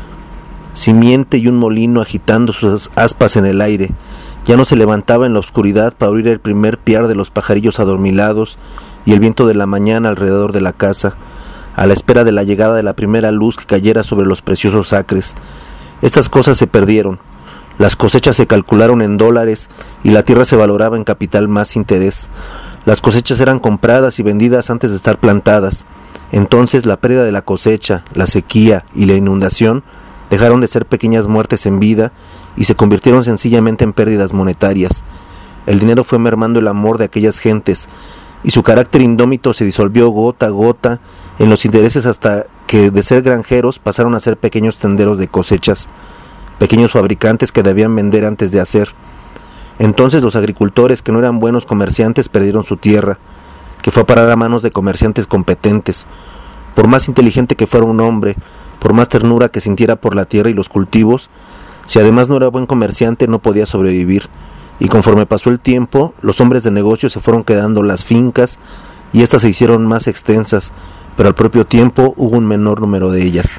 simiente y un molino agitando sus aspas en el aire. Ya no se levantaba en la oscuridad para oír el primer piar de los pajarillos adormilados y el viento de la mañana alrededor de la casa, a la espera de la llegada de la primera luz que cayera sobre los preciosos acres. Estas cosas se perdieron, las cosechas se calcularon en dólares y la tierra se valoraba en capital más interés. Las cosechas eran compradas y vendidas antes de estar plantadas. Entonces la pérdida de la cosecha, la sequía y la inundación dejaron de ser pequeñas muertes en vida y se convirtieron sencillamente en pérdidas monetarias. El dinero fue mermando el amor de aquellas gentes y su carácter indómito se disolvió gota a gota en los intereses hasta que de ser granjeros pasaron a ser pequeños tenderos de cosechas, pequeños fabricantes que debían vender antes de hacer. Entonces los agricultores que no eran buenos comerciantes perdieron su tierra, que fue a parar a manos de comerciantes competentes. Por más inteligente que fuera un hombre, por más ternura que sintiera por la tierra y los cultivos, si además no era buen comerciante no podía sobrevivir. Y conforme pasó el tiempo, los hombres de negocio se fueron quedando las fincas y éstas se hicieron más extensas, pero al propio tiempo hubo un menor número de ellas.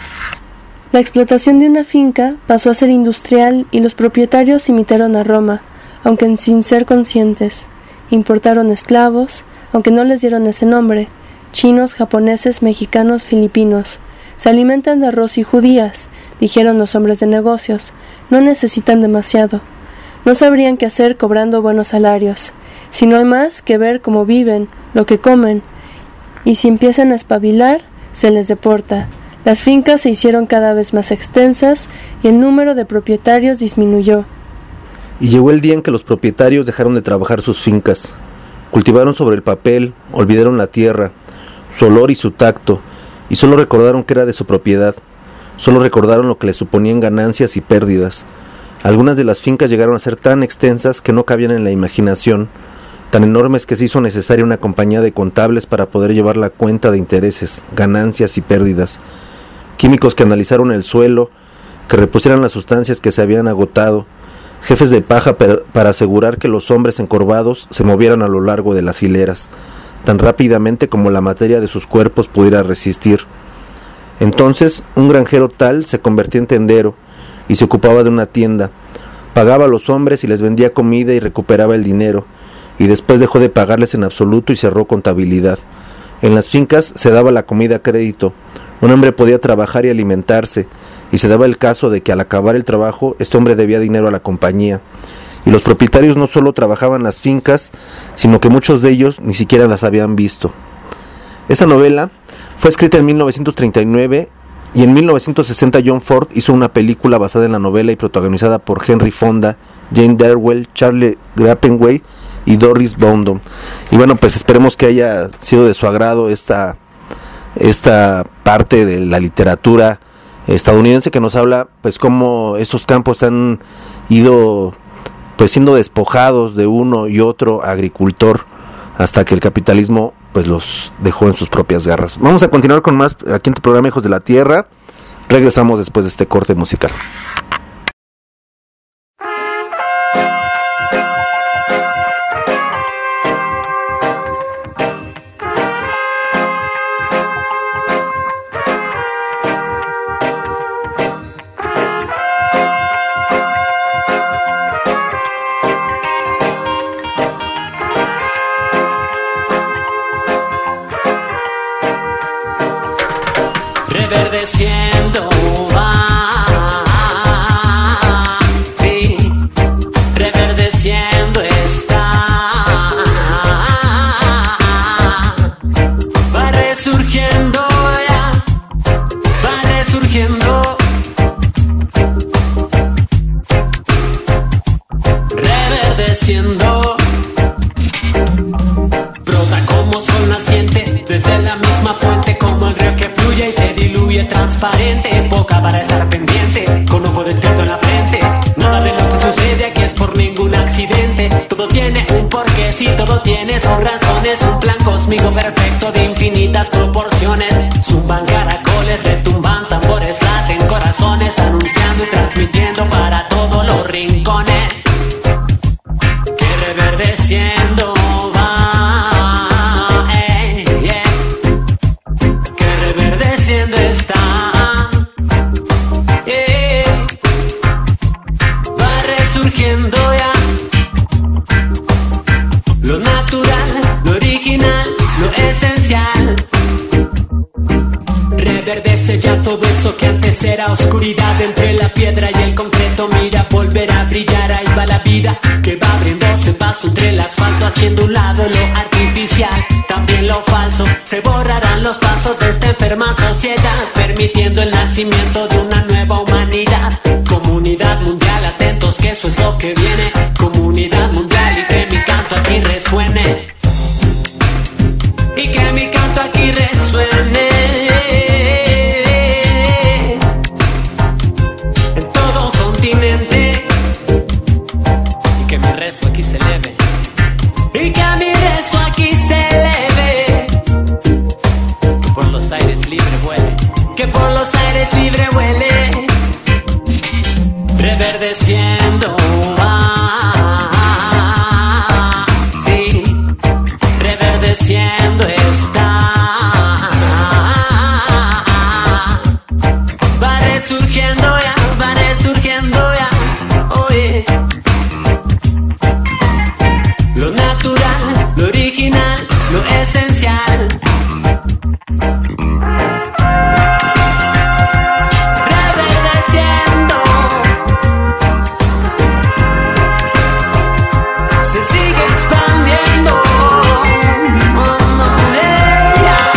La explotación de una finca pasó a ser industrial y los propietarios imitaron a Roma, aunque sin ser conscientes. Importaron esclavos, aunque no les dieron ese nombre, chinos, japoneses, mexicanos, filipinos. Se alimentan de arroz y judías, dijeron los hombres de negocios, no necesitan demasiado. No sabrían qué hacer cobrando buenos salarios, si no hay más que ver cómo viven, lo que comen, y si empiezan a espabilar, se les deporta. Las fincas se hicieron cada vez más extensas y el número de propietarios disminuyó. Y llegó el día en que los propietarios dejaron de trabajar sus fincas. Cultivaron sobre el papel, olvidaron la tierra, su olor y su tacto, y solo recordaron que era de su propiedad. Solo recordaron lo que les suponían ganancias y pérdidas. Algunas de las fincas llegaron a ser tan extensas que no cabían en la imaginación, tan enormes que se hizo necesaria una compañía de contables para poder llevar la cuenta de intereses, ganancias y pérdidas, químicos que analizaron el suelo, que repusieran las sustancias que se habían agotado, jefes de paja para asegurar que los hombres encorvados se movieran a lo largo de las hileras, tan rápidamente como la materia de sus cuerpos pudiera resistir. Entonces un granjero tal se convertía en tendero y se ocupaba de una tienda, pagaba a los hombres y les vendía comida y recuperaba el dinero, y después dejó de pagarles en absoluto y cerró contabilidad. En las fincas se daba la comida a crédito, un hombre podía trabajar y alimentarse, y se daba el caso de que al acabar el trabajo este hombre debía dinero a la compañía, y los propietarios no solo trabajaban las fincas, sino que muchos de ellos ni siquiera las habían visto. Esta novela fue escrita en 1939 y en 1960 John Ford hizo una película basada en la novela y protagonizada por Henry Fonda, Jane Darwell, Charlie Grappenway y Doris Bowden. Y bueno, pues esperemos que haya sido de su agrado esta esta parte de la literatura estadounidense que nos habla pues cómo esos campos han ido pues siendo despojados de uno y otro agricultor hasta que el capitalismo pues los dejó en sus propias garras. Vamos a continuar con más aquí en tu programa Hijos de la Tierra. Regresamos después de este corte musical. Reverdeciendo va, sí, reverdeciendo está, va resurgiendo ya, va resurgiendo, reverdeciendo, brota como sol naciente desde la misma fuente, como el río que fluye y se diluye transparente, boca para estar pendiente, con ojo despierto en la frente. Nada de lo que sucede aquí es por ningún accidente. Todo tiene un porqué, sí, todo tiene sus razones. Un plan cósmico perfecto de infinitas proporciones. Zumban caracoles, retumban tambores, laten corazones, anunciando y transmitiendo para todos los rincones. Que reverdeciendo está, va resurgiendo ya, lo natural, lo original, lo esencial. Reverdece ya todo eso que antes era oscuridad, entre la piedra y el concreto, mira, volver a brillar. Ahí va la vida que va abriéndose paso entre el asfalto, haciendo un lado lo artificial, también lo falso. Se borrarán los pasos de esta enferma sociedad, permitiendo el nacimiento de una nueva humanidad. Comunidad mundial, atentos que eso es lo que viene. Comunidad mundial, y que mi canto aquí resuene, y que mi canto aquí resuene en todo continente, y que mi rezo aquí se eleve, y que mi rezo aquí se eleve, que por los aires libre vuele, que por los aires libre vuele, reverdeciendo va, sí, reverdeciendo está, va resurgiendo ya, oye, lo natural, lo original, lo esencial. Reverdeciendo, se sigue expandiendo. Oh, no, yeah.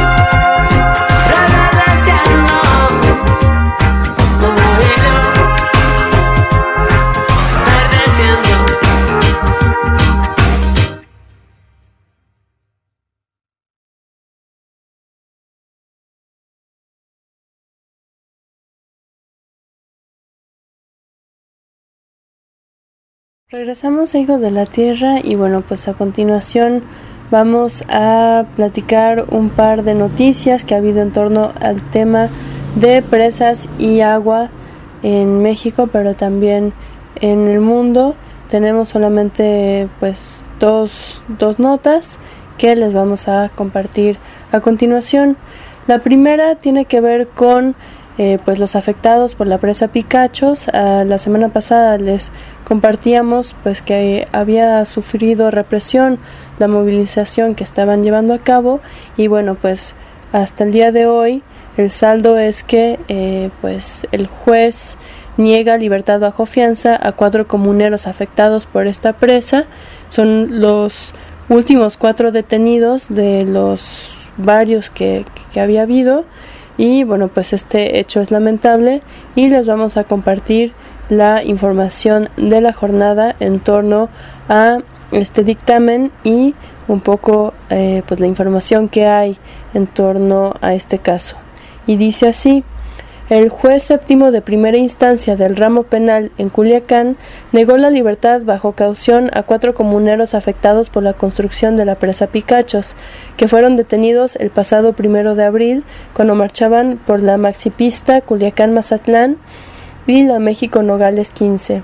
Reverdeciendo, oh, yeah. Reverdeciendo. Regresamos a Hijos de la Tierra y bueno, pues a continuación vamos a platicar un par de noticias que ha habido en torno al tema de presas y agua en México, pero también en el mundo. Tenemos solamente pues dos notas que les vamos a compartir a continuación. La primera tiene que ver con pues los afectados por la presa Picachos. La semana pasada les compartíamos pues que había sufrido represión la movilización que estaban llevando a cabo, y bueno, pues hasta el día de hoy el saldo es que pues el juez niega libertad bajo fianza a 4 comuneros afectados por esta presa. Son los últimos 4 detenidos de los varios que había habido. Y bueno, pues este hecho es lamentable y les vamos a compartir la información de la jornada en torno a este dictamen y un poco pues la información que hay en torno a este caso. Y dice así: el juez séptimo de primera instancia del ramo penal en Culiacán negó la libertad bajo caución a 4 comuneros afectados por la construcción de la presa Picachos, que fueron detenidos el pasado 1 de abril cuando marchaban por la maxipista Culiacán-Mazatlán y la México-Nogales 15.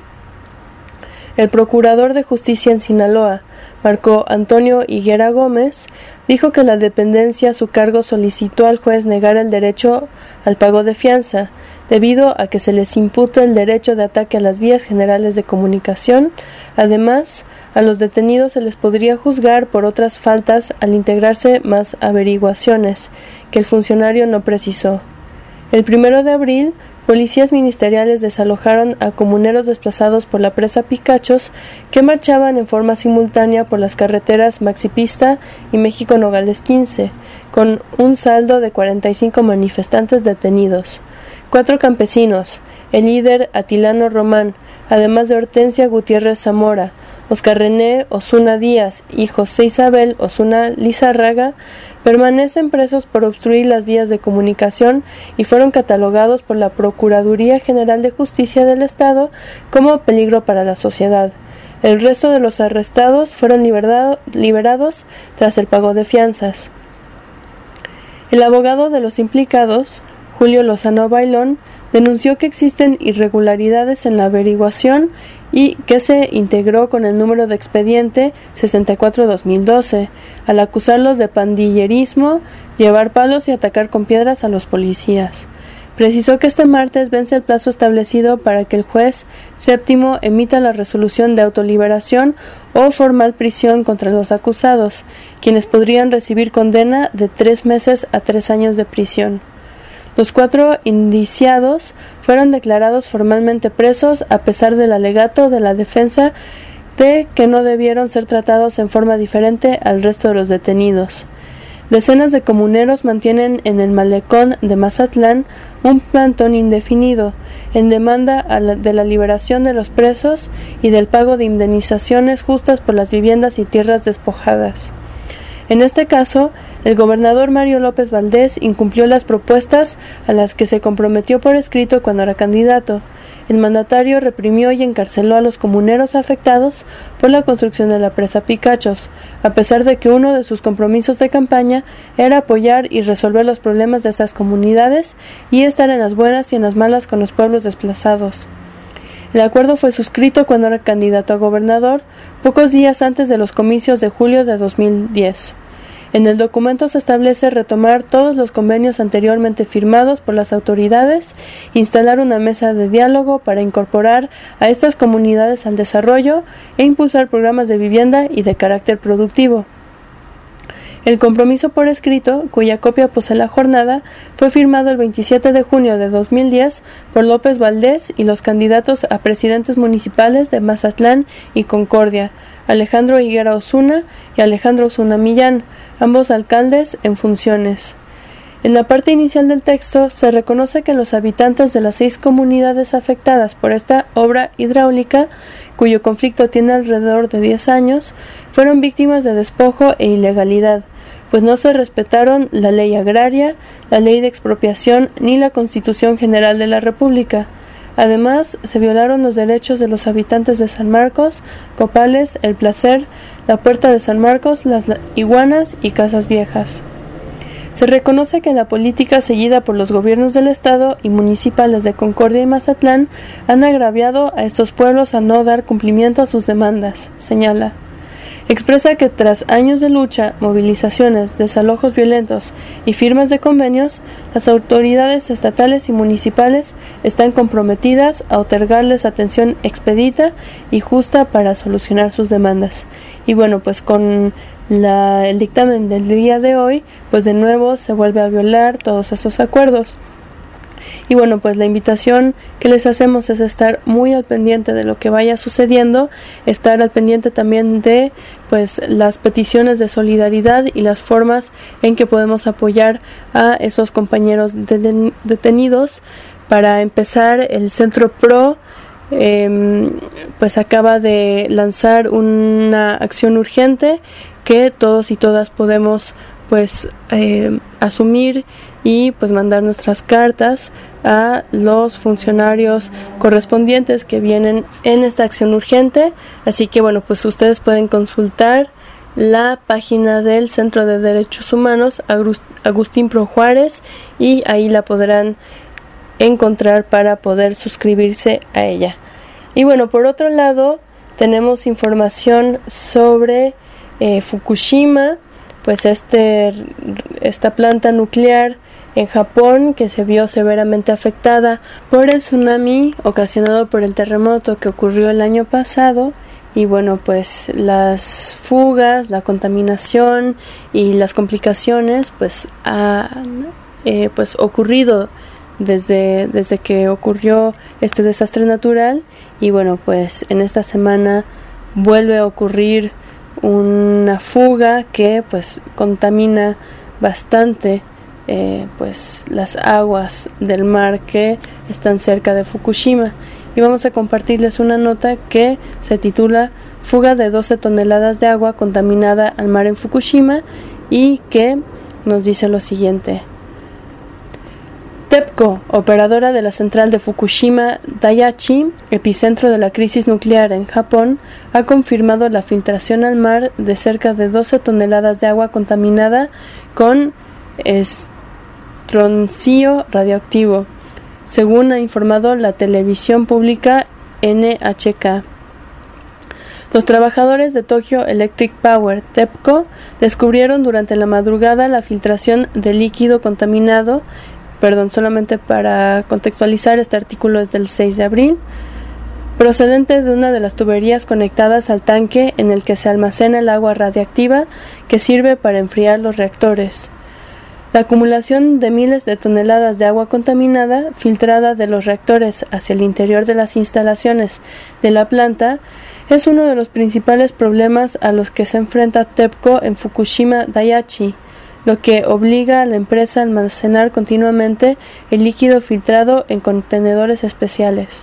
El procurador de justicia en Sinaloa, Marco Antonio Higuera Gómez, dijo que la dependencia a su cargo solicitó al juez negar el derecho al pago de fianza, debido a que se les imputa el derecho de ataque a las vías generales de comunicación. Además, a los detenidos se les podría juzgar por otras faltas al integrarse más averiguaciones, que el funcionario no precisó. El 1 de abril, policías ministeriales desalojaron a comuneros desplazados por la presa Picachos que marchaban en forma simultánea por las carreteras Maxipista y México-Nogales 15, con un saldo de 45 manifestantes detenidos. 4 campesinos, el líder Atilano Román, además de Hortensia Gutiérrez Zamora, Oscar René Osuna Díaz y José Isabel Osuna Lizárraga, permanecen presos por obstruir las vías de comunicación y fueron catalogados por la Procuraduría General de Justicia del Estado como peligro para la sociedad. El resto de los arrestados fueron liberados tras el pago de fianzas. El abogado de los implicados, Julio Lozano Bailón, denunció que existen irregularidades en la averiguación y que se integró con el número de expediente 64-2012, al acusarlos de pandillerismo, llevar palos y atacar con piedras a los policías. Precisó que este martes vence el plazo establecido para que el juez séptimo emita la resolución de autoliberación o formal prisión contra los acusados, quienes podrían recibir condena de 3 meses a 3 años de prisión. Los 4 indiciados fueron declarados formalmente presos a pesar del alegato de la defensa de que no debieron ser tratados en forma diferente al resto de los detenidos. Decenas de comuneros mantienen en el malecón de Mazatlán un plantón indefinido en demanda de la liberación de los presos y del pago de indemnizaciones justas por las viviendas y tierras despojadas. En este caso, el gobernador Mario López Valdés incumplió las propuestas a las que se comprometió por escrito cuando era candidato. El mandatario reprimió y encarceló a los comuneros afectados por la construcción de la presa Picachos, a pesar de que uno de sus compromisos de campaña era apoyar y resolver los problemas de esas comunidades y estar en las buenas y en las malas con los pueblos desplazados. El acuerdo fue suscrito cuando era candidato a gobernador, pocos días antes de los comicios de julio de 2010. En el documento se establece retomar todos los convenios anteriormente firmados por las autoridades, instalar una mesa de diálogo para incorporar a estas comunidades al desarrollo e impulsar programas de vivienda y de carácter productivo. El compromiso por escrito, cuya copia posee la jornada, fue firmado el 27 de junio de 2010 por López Valdés y los candidatos a presidentes municipales de Mazatlán y Concordia, Alejandro Higuera Osuna y Alejandro Osuna Millán, ambos alcaldes en funciones. En la parte inicial del texto se reconoce que los habitantes de las 6 comunidades afectadas por esta obra hidráulica, cuyo conflicto tiene alrededor de 10 años, fueron víctimas de despojo e ilegalidad, pues no se respetaron la ley agraria, la ley de expropiación ni la Constitución General de la República. Además, se violaron los derechos de los habitantes de San Marcos, Copales, El Placer, la Puerta de San Marcos, Las Iguanas y Casas Viejas. Se reconoce que la política seguida por los gobiernos del Estado y municipales de Concordia y Mazatlán han agraviado a estos pueblos al no dar cumplimiento a sus demandas, señala. Expresa que tras años de lucha, movilizaciones, desalojos violentos y firmas de convenios, las autoridades estatales y municipales están comprometidas a otorgarles atención expedita y justa para solucionar sus demandas. Y bueno, pues con el dictamen del día de hoy, pues de nuevo se vuelve a violar todos esos acuerdos. Y bueno, pues la invitación que les hacemos es estar muy al pendiente de lo que vaya sucediendo, estar al pendiente también de pues las peticiones de solidaridad y las formas en que podemos apoyar a esos compañeros detenidos. Para empezar, el Centro PRO pues acaba de lanzar una acción urgente que todos y todas podemos pues asumir y pues mandar nuestras cartas a los funcionarios correspondientes que vienen en esta acción urgente. Así que bueno, pues ustedes pueden consultar la página del Centro de Derechos Humanos Agustín Pro Juárez y ahí la podrán encontrar para poder suscribirse a ella. Y bueno, por otro lado tenemos información sobre Fukushima, pues esta planta nuclear en Japón que se vio severamente afectada por el tsunami ocasionado por el terremoto que ocurrió el año pasado. Y bueno, pues las fugas, la contaminación y las complicaciones pues han ocurrido desde que ocurrió este desastre natural. Y bueno, pues en esta semana vuelve a ocurrir una fuga que pues contamina bastante pues las aguas del mar que están cerca de Fukushima. Y vamos a compartirles una nota que se titula Fuga de 12 toneladas de agua contaminada al mar en Fukushima, y que nos dice lo siguiente. TEPCO, operadora de la central de Fukushima Daiichi, epicentro de la crisis nuclear en Japón, ha confirmado la filtración al mar de cerca de 12 toneladas de agua contaminada con estroncio radioactivo, según ha informado la televisión pública NHK. Los trabajadores de Tokyo Electric Power, TEPCO, descubrieron durante la madrugada la filtración de líquido contaminado. Solamente para contextualizar, este artículo es del 6 de abril, procedente de una de las tuberías conectadas al tanque en el que se almacena el agua radiactiva que sirve para enfriar los reactores. La acumulación de miles de toneladas de agua contaminada filtrada de los reactores hacia el interior de las instalaciones de la planta es uno de los principales problemas a los que se enfrenta TEPCO en Fukushima Daiichi, lo que obliga a la empresa a almacenar continuamente el líquido filtrado en contenedores especiales.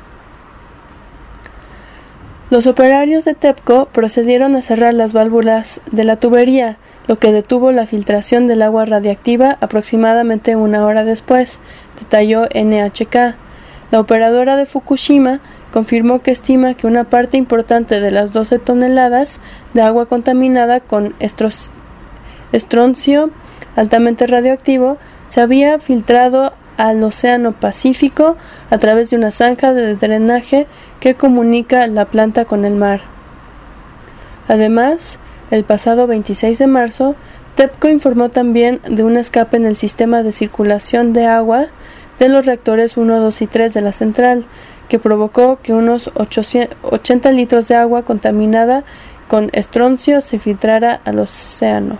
Los operarios de TEPCO procedieron a cerrar las válvulas de la tubería, lo que detuvo la filtración del agua radiactiva aproximadamente una hora después, detalló NHK. La operadora de Fukushima confirmó que estima que una parte importante de las 12 toneladas de agua contaminada con estroncio altamente radioactivo se había filtrado al Océano Pacífico a través de una zanja de drenaje que comunica la planta con el mar. Además, el pasado 26 de marzo, TEPCO informó también de un escape en el sistema de circulación de agua de los reactores 1, 2 y 3 de la central, que provocó que unos 80 litros de agua contaminada con estroncio se filtrara al océano.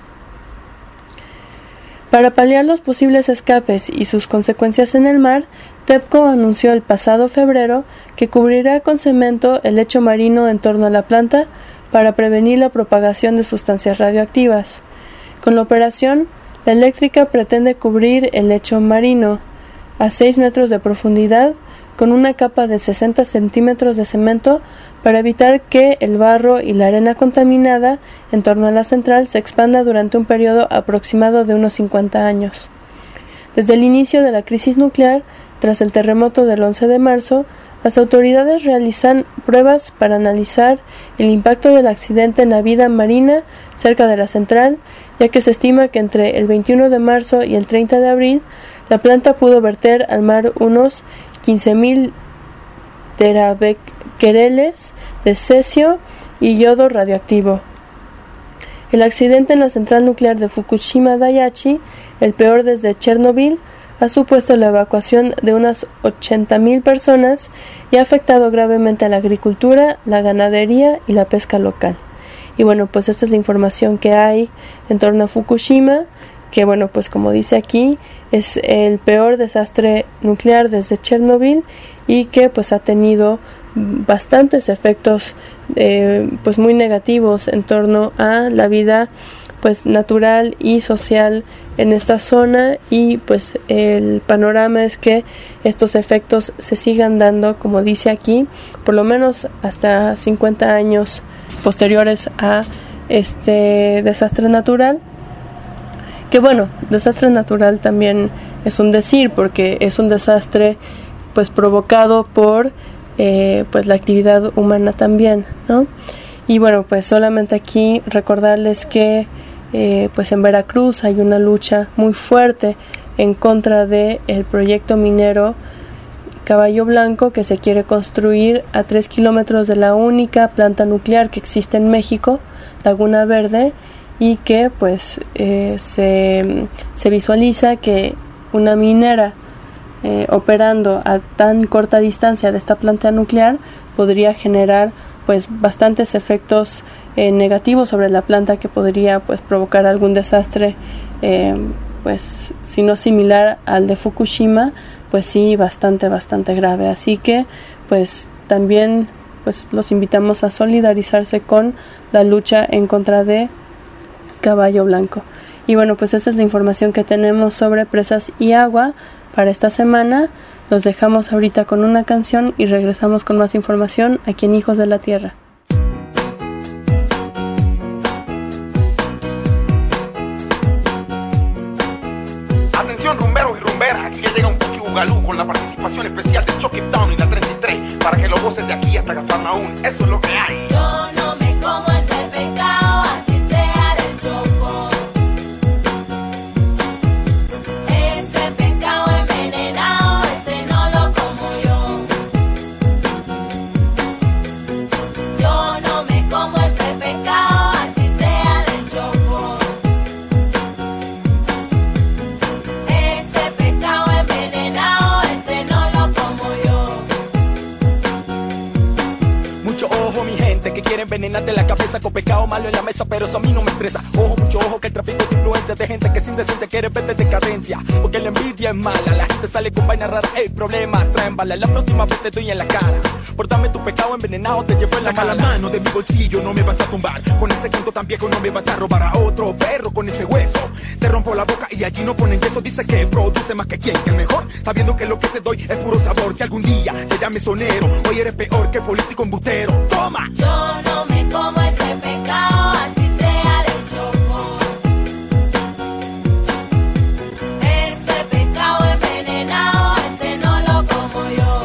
Para paliar los posibles escapes y sus consecuencias en el mar, TEPCO anunció el pasado febrero que cubrirá con cemento el lecho marino en torno a la planta para prevenir la propagación de sustancias radioactivas. Con la operación, la eléctrica pretende cubrir el lecho marino a 6 metros de profundidad con una capa de 60 centímetros de cemento para evitar que el barro y la arena contaminada en torno a la central se expanda durante un periodo aproximado de unos 50 años. Desde el inicio de la crisis nuclear, tras el terremoto del 11 de marzo, las autoridades realizan pruebas para analizar el impacto del accidente en la vida marina cerca de la central, ya que se estima que entre el 21 de marzo y el 30 de abril, la planta pudo verter al mar unos 15.000 terabecquereles de cesio y yodo radioactivo. El accidente en la central nuclear de Fukushima Daiichi, el peor desde Chernobyl, ha supuesto la evacuación de unas 80.000 personas y ha afectado gravemente a la agricultura, la ganadería y la pesca local. Y bueno, pues esta es la información que hay en torno a Fukushima, que bueno, pues como dice aquí, es el peor desastre nuclear desde Chernobyl y que pues ha tenido bastantes efectos pues muy negativos en torno a la vida pues natural y social en esta zona, y pues el panorama es que estos efectos se sigan dando, como dice aquí, por lo menos hasta 50 años posteriores a este desastre natural, que bueno, desastre natural también es un decir, porque es un desastre pues provocado por pues la actividad humana también, ¿no? Y bueno, pues solamente aquí recordarles que pues en Veracruz hay una lucha muy fuerte en contra de el proyecto minero Caballo Blanco, que se quiere construir a 3 kilómetros de la única planta nuclear que existe en México, Laguna Verde, y que pues se visualiza que una minera operando a tan corta distancia de esta planta nuclear podría generar pues bastantes efectos negativos sobre la planta, que podría pues provocar algún desastre pues si no similar al de Fukushima, pues sí bastante grave. Así que pues también pues los invitamos a solidarizarse con la lucha en contra de Caballo Blanco. Y bueno, pues esa es la información que tenemos sobre presas y agua para esta semana. Los dejamos ahorita con una canción y regresamos con más información aquí en Hijos de la Tierra. Atención rumberos y rumberas, aquí ya llega un Puki Bugalú con la participación especial de Chucky Town y la 33, para que lo gocen de aquí hasta Cafarnaún. Eso es lo que hay. Yo no me como ese pecado, así sea del Choco. Ese pecado envenenado, ese no lo como yo. Yo no me como ese pecado, así sea del Choco. Ese pecado envenenado, ese no lo como yo. Mucho ojo, mi gente, que quiere envenenarte la cabeza con pecado malo en la mesa, pero eso a mí no me estresa. Ojo, mucho ojo, que el tráfico de influencia de gente que sin decencia quiere verte decadencia. Porque la envidia es mala, la gente sale con vaina rara, ey, problemas traen bala. La próxima vez te doy en la cara, por darme tu pecado envenenado, te llevo en la Saca la mano de mi bolsillo, no me vas a tumbar. Con ese cuento tan viejo no me vas a robar a otro perro con ese hueso. Te rompo la boca y allí no ponen yeso. Dice que produce más que quien, que el mejor, sabiendo que lo que te doy es puro sabor. Si algún día te llames sonero, hoy eres peor que político embustero. Toma. Yo no me como ese pecado, así sea del Choco. Ese pecado envenenado, ese no lo como yo.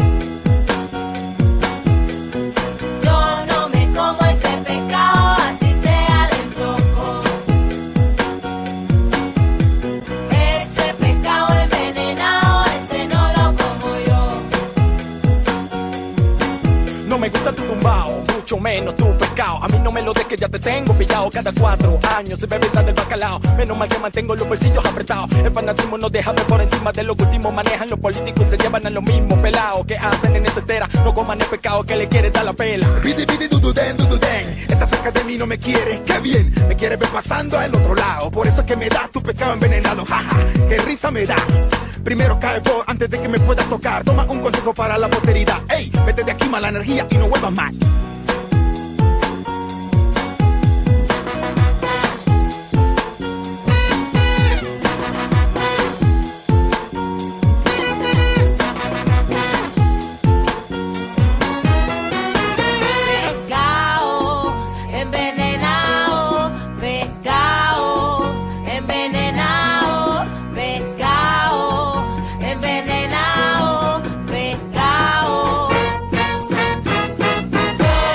Yo no me como ese pecado, así sea del Choco. Ese pecado envenenado, ese no lo como yo. No me gusta tu tumbao, mucho menos tu pecado. A mí no me lo des que ya te tengo pillado. Cada 4 años se bebe del bacalao. Menos mal que mantengo los bolsillos apretados. El fanatismo no deja ver por encima de lo que últimos manejan. Los políticos se llevan a los mismos pelados que hacen en esa etera. No coman el pecado que le quiere dar la pela. Pidi, pidi, dududen. Estás cerca de mí, no me quieres, qué bien. Me quieres ver pasando al otro lado. Por eso es que me das tu pecado envenenado. Jaja, qué risa me da. Primero cae por antes de que me puedas tocar. Toma un consejo para la posteridad. Ey, vete de aquí, mala energía, y no vuelvas más. Pecado envenenado, pecado envenenado, pecado envenenado, pecado.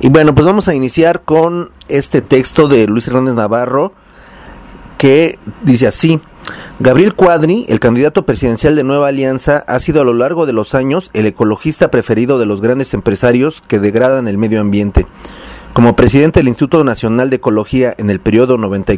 Y bueno, pues vamos a iniciar con este texto de Luis Hernández Navarro, que dice así: Gabriel Cuadri, el candidato presidencial de Nueva Alianza, ha sido a lo largo de los años el ecologista preferido de los grandes empresarios que degradan el medio ambiente. Como presidente del Instituto Nacional de Ecología en el periodo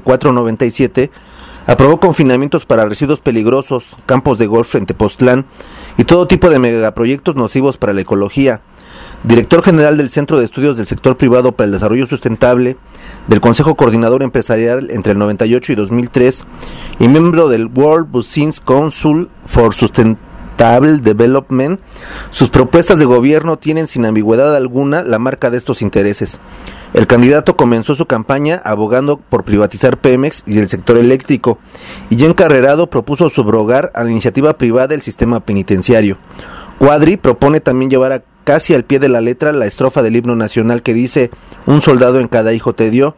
94-97, aprobó confinamientos para residuos peligrosos, campos de golf en Tepoztlán y todo tipo de megaproyectos nocivos para la ecología. Director general del Centro de Estudios del Sector Privado para el Desarrollo Sustentable, del Consejo Coordinador Empresarial entre el 98 y 2003 y miembro del World Business Council for Sustainable Development, sus propuestas de gobierno tienen sin ambigüedad alguna la marca de estos intereses. El candidato comenzó su campaña abogando por privatizar Pemex y el sector eléctrico, y ya encarrerado propuso subrogar a la iniciativa privada el sistema penitenciario. Cuadri propone también llevar a casi al pie de la letra la estrofa del himno nacional que dice: un soldado en cada hijo te dio.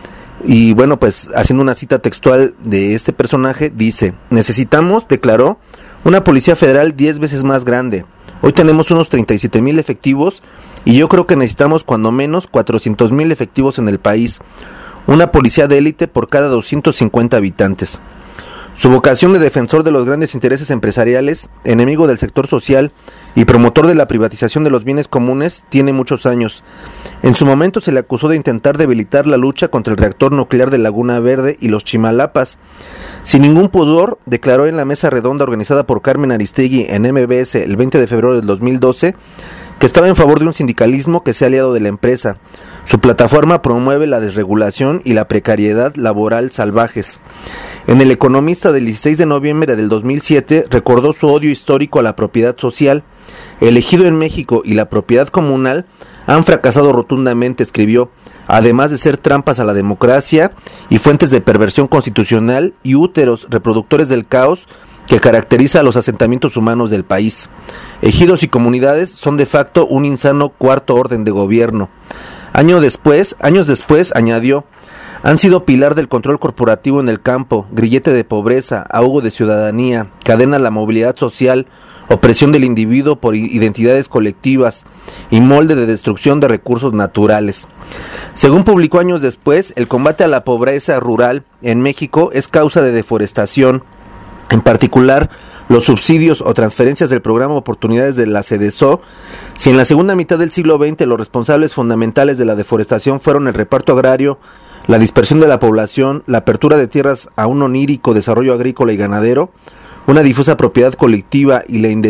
Y bueno, pues haciendo una cita textual de este personaje, dice: necesitamos, declaró, una policía federal 10 veces más grande. Hoy tenemos unos 37,000 efectivos y yo creo que necesitamos cuando menos 400,000 efectivos en el país. Una policía de élite por cada 250 habitantes. Su vocación de defensor de los grandes intereses empresariales, enemigo del sector social y promotor de la privatización de los bienes comunes tiene muchos años. En su momento se le acusó de intentar debilitar la lucha contra el reactor nuclear de Laguna Verde y los Chimalapas. Sin ningún pudor, declaró en la mesa redonda organizada por Carmen Aristegui en MBS el 20 de febrero del 2012 que estaba en favor de un sindicalismo que sea aliado de la empresa. Su plataforma promueve la desregulación y la precariedad laboral salvajes. En El Economista del 16 de noviembre del 2007 recordó su odio histórico a la propiedad social. El ejido en México y la propiedad comunal han fracasado rotundamente, escribió, además de ser trampas a la democracia y fuentes de perversión constitucional y úteros reproductores del caos que caracteriza a los asentamientos humanos del país. Ejidos y comunidades son de facto un insano cuarto orden de gobierno. Años después, añadió, han sido pilar del control corporativo en el campo, grillete de pobreza, ahogo de ciudadanía, cadena a la movilidad social, opresión del individuo por identidades colectivas y molde de destrucción de recursos naturales. Según publicó años después, el combate a la pobreza rural en México es causa de deforestación. En particular, los subsidios o transferencias del programa Oportunidades de la CEDESO, si en la segunda mitad del siglo XX los responsables fundamentales de la deforestación fueron el reparto agrario, la dispersión de la población, la apertura de tierras a un onírico desarrollo agrícola y ganadero, una difusa propiedad colectiva y la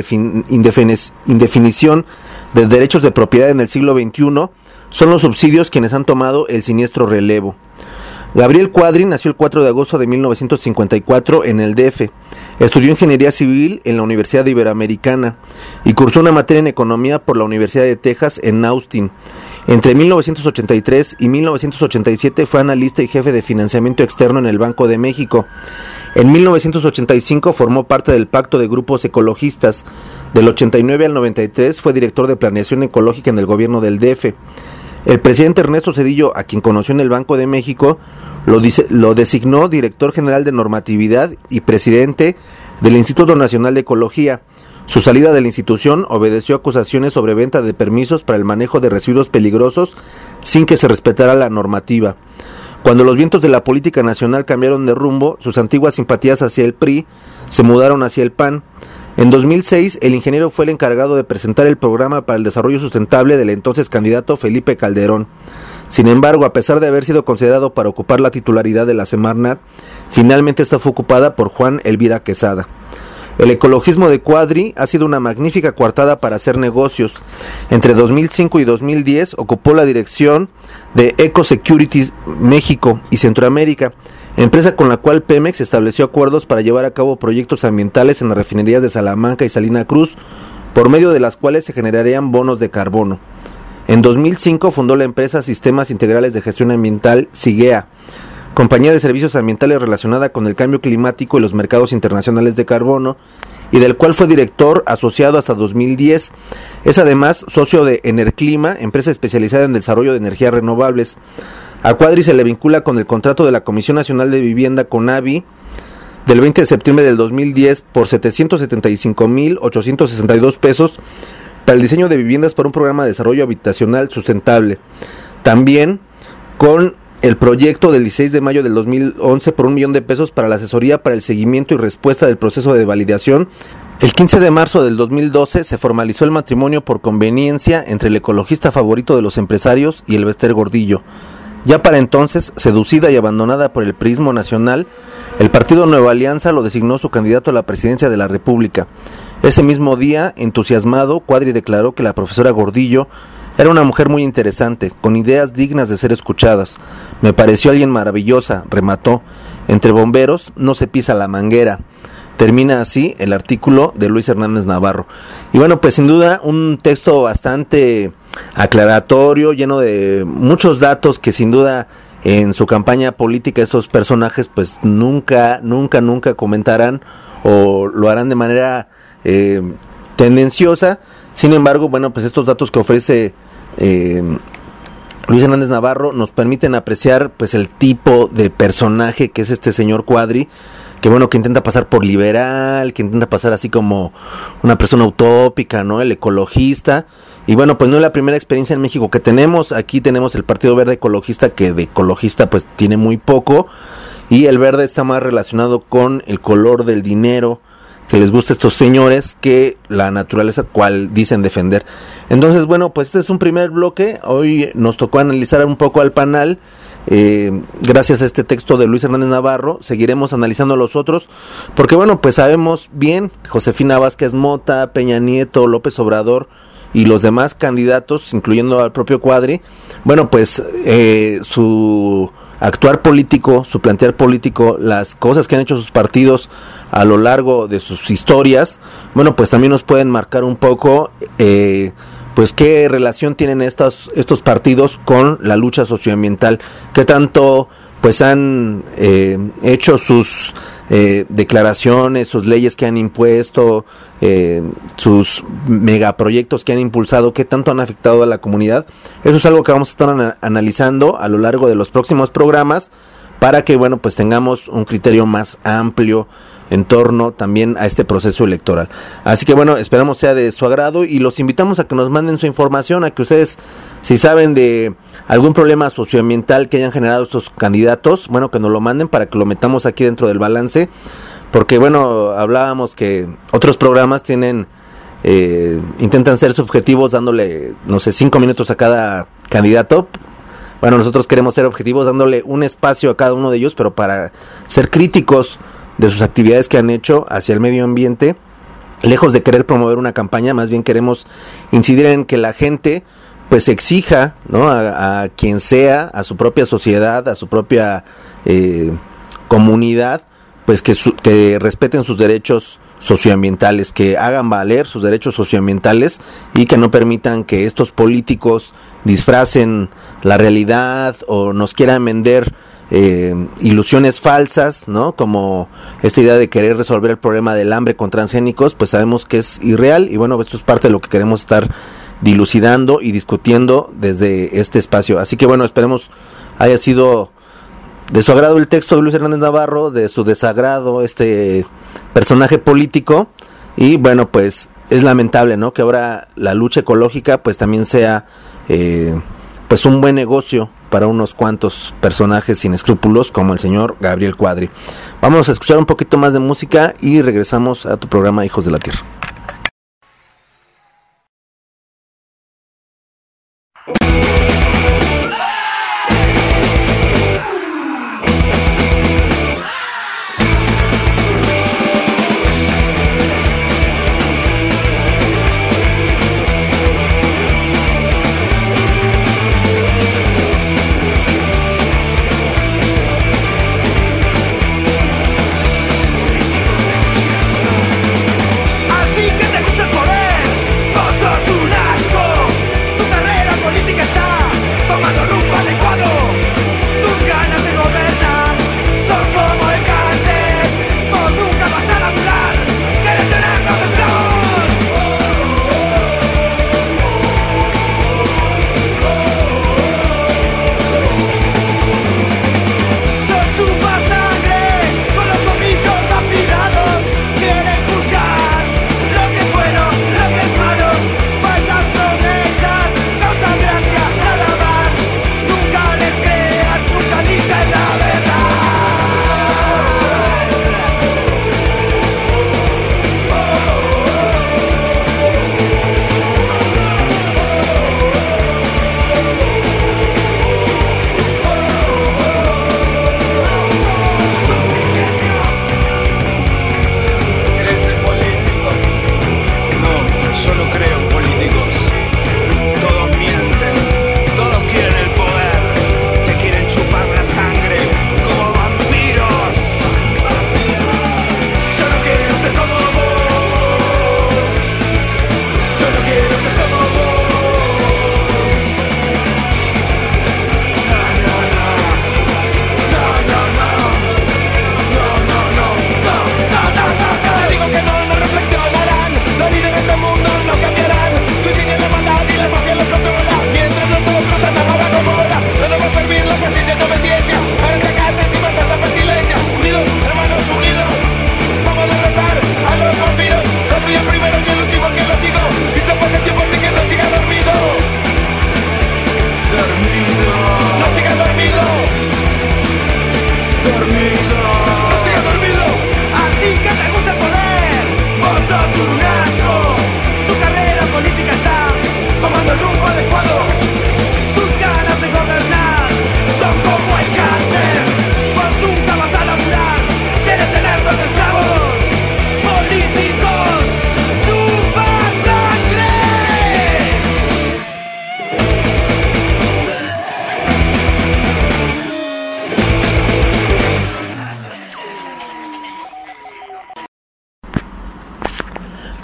indefinición de derechos de propiedad en el siglo XXI, son los subsidios quienes han tomado el siniestro relevo. Gabriel Cuadri nació el 4 de agosto de 1954 en el DF. Estudió Ingeniería Civil en la Universidad Iberoamericana y cursó una materia en Economía por la Universidad de Texas en Austin. Entre 1983 y 1987 fue analista y jefe de financiamiento externo en el Banco de México. En 1985 formó parte del Pacto de Grupos Ecologistas. Del 89 al 93 fue director de Planeación Ecológica en el gobierno del DF. El presidente Ernesto Zedillo, a quien conoció en el Banco de México, lo designó director general de normatividad y presidente del Instituto Nacional de Ecología. Su salida de la institución obedeció a acusaciones sobre venta de permisos para el manejo de residuos peligrosos sin que se respetara la normativa. Cuando los vientos de la política nacional cambiaron de rumbo, sus antiguas simpatías hacia el PRI se mudaron hacia el PAN. En 2006, el ingeniero fue el encargado de presentar el programa para el desarrollo sustentable del entonces candidato Felipe Calderón. Sin embargo, a pesar de haber sido considerado para ocupar la titularidad de la Semarnat, finalmente esta fue ocupada por Juan Elvira Quesada. El ecologismo de Cuadri ha sido una magnífica coartada para hacer negocios. Entre 2005 y 2010 ocupó la dirección de Ecosecurity México y Centroamérica, empresa con la cual Pemex estableció acuerdos para llevar a cabo proyectos ambientales en las refinerías de Salamanca y Salina Cruz, por medio de las cuales se generarían bonos de carbono. En 2005 fundó la empresa Sistemas Integrales de Gestión Ambiental, SIGEA, compañía de servicios ambientales relacionada con el cambio climático y los mercados internacionales de carbono, y del cual fue director asociado hasta 2010. Es además socio de Enerclima, empresa especializada en desarrollo de energías renovables. A Cuadri se le vincula con el contrato de la Comisión Nacional de Vivienda CONAVI del 20 de septiembre del 2010 por 775,862 pesos para el diseño de viviendas para un programa de desarrollo habitacional sustentable. También con el proyecto del 16 de mayo del 2011 por $1 millón para la asesoría para el seguimiento y respuesta del proceso de validación. El 15 de marzo del 2012 se formalizó el matrimonio por conveniencia entre el ecologista favorito de los empresarios y el Bester Gordillo. Ya para entonces, seducida y abandonada por el priismo nacional, el partido Nueva Alianza lo designó su candidato a la presidencia de la República. Ese mismo día, entusiasmado, Cuadri declaró que la profesora Gordillo era una mujer muy interesante, con ideas dignas de ser escuchadas. Me pareció alguien maravillosa, remató. Entre bomberos no se pisa la manguera. Termina así el artículo de Luis Hernández Navarro. Y bueno, pues sin duda un texto bastante aclaratorio, lleno de muchos datos que sin duda en su campaña política estos personajes pues nunca comentarán o lo harán de manera tendenciosa. Sin embargo, bueno, pues estos datos que ofrece Luis Hernández Navarro nos permiten apreciar pues el tipo de personaje que es este señor Cuadri, que bueno, que intenta pasar por liberal, que intenta pasar así como una persona utópica, ¿no? El ecologista. Y bueno, pues no es la primera experiencia en México que tenemos. Aquí tenemos el Partido Verde Ecologista, que de ecologista pues tiene muy poco. Y el verde está más relacionado con el color del dinero que les gusta a estos señores que la naturaleza cual dicen defender. Entonces, bueno, pues este es un primer bloque. Hoy nos tocó analizar un poco al panel. Gracias a este texto de Luis Hernández Navarro seguiremos analizando los otros, porque bueno, pues sabemos bien, Josefina Vázquez Mota, Peña Nieto, López Obrador y los demás candidatos, incluyendo al propio Cuadri, bueno, pues su actuar político, su plantear político, las cosas que han hecho sus partidos a lo largo de sus historias, bueno, pues también nos pueden marcar un poco pues qué relación tienen estos partidos con la lucha socioambiental, qué tanto pues han hecho sus declaraciones, sus leyes que han impuesto, sus megaproyectos que han impulsado, qué tanto han afectado a la comunidad. Eso es algo que vamos a estar analizando a lo largo de los próximos programas para que bueno, pues tengamos un criterio más amplio en torno también a este proceso electoral. Así que bueno, esperamos sea de su agrado y los invitamos a que nos manden su información, a que ustedes, si saben de algún problema socioambiental que hayan generado estos candidatos, bueno, que nos lo manden para que lo metamos aquí dentro del balance, porque bueno, hablábamos que otros programas tienen intentan ser subjetivos dándole, no sé, 5 minutos a cada candidato. Bueno, nosotros queremos ser objetivos dándole un espacio a cada uno de ellos, pero para ser críticos de sus actividades que han hecho hacia el medio ambiente, lejos de querer promover una campaña, más bien queremos incidir en que la gente pues exija, ¿no? a quien sea, a su propia sociedad, a su propia comunidad, pues que respeten sus derechos socioambientales, que hagan valer sus derechos socioambientales y que no permitan que estos políticos disfracen la realidad o nos quieran vender ilusiones falsas, ¿no? Como esta idea de querer resolver el problema del hambre con transgénicos, pues sabemos que es irreal y bueno, esto es parte de lo que queremos estar dilucidando y discutiendo desde este espacio. Así que bueno, esperemos haya sido de su agrado el texto de Luis Hernández Navarro, de su desagrado este personaje político y bueno, pues es lamentable, ¿no? Que ahora la lucha ecológica pues también sea pues un buen negocio para unos cuantos personajes sin escrúpulos como el señor Gabriel Cuadri. Vamos a escuchar un poquito más de música y regresamos a tu programa Hijos de la Tierra. Hace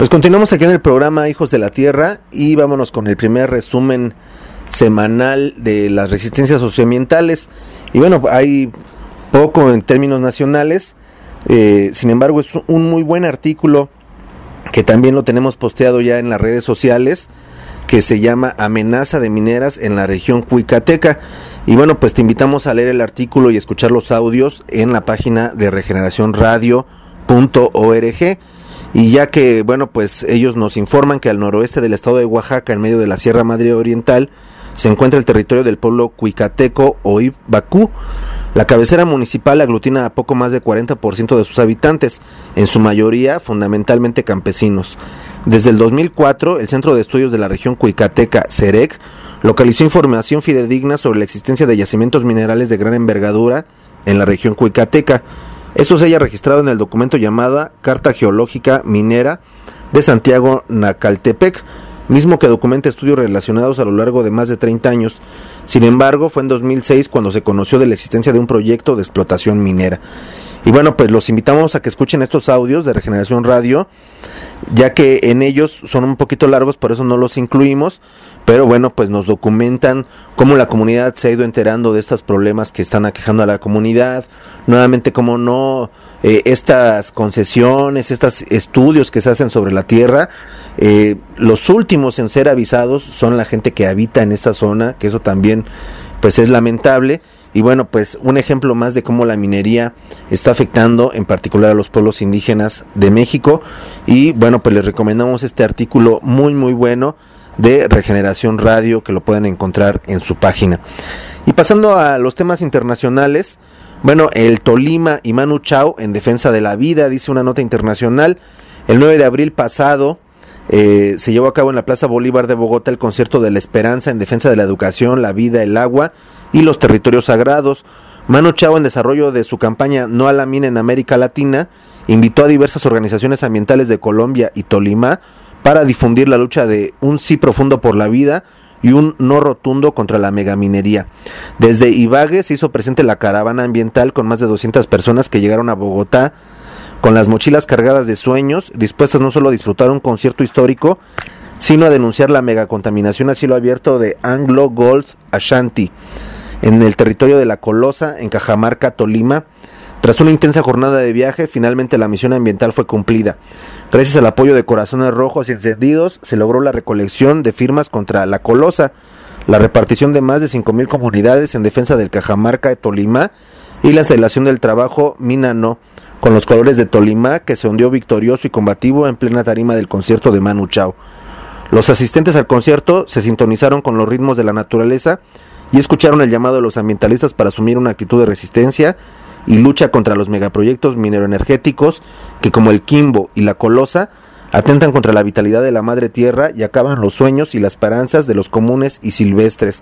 Pues continuamos aquí en el programa Hijos de la Tierra y vámonos con el primer resumen semanal de las resistencias socioambientales. Y bueno, hay poco en términos nacionales, sin embargo es un muy buen artículo que también lo tenemos posteado ya en las redes sociales, que se llama Amenaza de mineras en la región Cuicateca. Y bueno, pues te invitamos a leer el artículo y escuchar los audios en la página de regeneracionradio.org. Y ya que, bueno, pues ellos nos informan que al noroeste del estado de Oaxaca, en medio de la Sierra Madre Oriental, se encuentra el territorio del pueblo cuicateco Oib-Bacú. La cabecera municipal aglutina a poco más de 40% de sus habitantes, en su mayoría fundamentalmente campesinos. Desde el 2004, el Centro de Estudios de la Región Cuicateca, CEREC, localizó información fidedigna sobre la existencia de yacimientos minerales de gran envergadura en la región Cuicateca. Esto se haya registrado en el documento llamada Carta Geológica Minera de Santiago Nacaltepec, mismo que documenta estudios relacionados a lo largo de más de 30 años. Sin embargo, fue en 2006 cuando se conoció de la existencia de un proyecto de explotación minera. Y bueno, pues los invitamos a que escuchen estos audios de Regeneración Radio, ya que en ellos son un poquito largos, por eso no los incluimos, pero bueno, pues nos documentan cómo la comunidad se ha ido enterando de estos problemas que están aquejando a la comunidad, nuevamente cómo no, estas concesiones, estos estudios que se hacen sobre la tierra, los últimos en ser avisados son la gente que habita en esta zona, que eso también pues es lamentable. Y bueno, pues un ejemplo más de cómo la minería está afectando en particular a los pueblos indígenas de México. Y bueno, pues les recomendamos este artículo muy muy bueno de Regeneración Radio, que lo pueden encontrar en su página. Y pasando a los temas internacionales, bueno, el Tolima y Manu Chao en defensa de la vida, dice una nota internacional. El 9 de abril pasado se llevó a cabo en la Plaza Bolívar de Bogotá el concierto de la esperanza en defensa de la educación, la vida, el agua y los territorios sagrados. Manu Chao, en desarrollo de su campaña No a la mina en América Latina, invitó a diversas organizaciones ambientales de Colombia y Tolima para difundir la lucha de un sí profundo por la vida y un no rotundo contra la megaminería. Desde Ibagué se hizo presente la caravana ambiental con más de 200 personas que llegaron a Bogotá con las mochilas cargadas de sueños, dispuestas no solo a disfrutar un concierto histórico, sino a denunciar la megacontaminación a cielo abierto de Anglo Gold Ashanti en el territorio de La Colosa, en Cajamarca, Tolima. Tras una intensa jornada de viaje, finalmente la misión ambiental fue cumplida. Gracias al apoyo de Corazones Rojos y Encendidos, se logró la recolección de firmas contra La Colosa, la repartición de más de 5,000 comunidades en defensa del Cajamarca de Tolima y la celebración del trabajo Minano, con los colores de Tolima, que se hundió victorioso y combativo en plena tarima del concierto de Manu Chao. Los asistentes al concierto se sintonizaron con los ritmos de la naturaleza y escucharon el llamado de los ambientalistas para asumir una actitud de resistencia y lucha contra los megaproyectos mineroenergéticos que, como el Quimbo y la Colosa, atentan contra la vitalidad de la madre tierra y acaban los sueños y las esperanzas de los comunes y silvestres.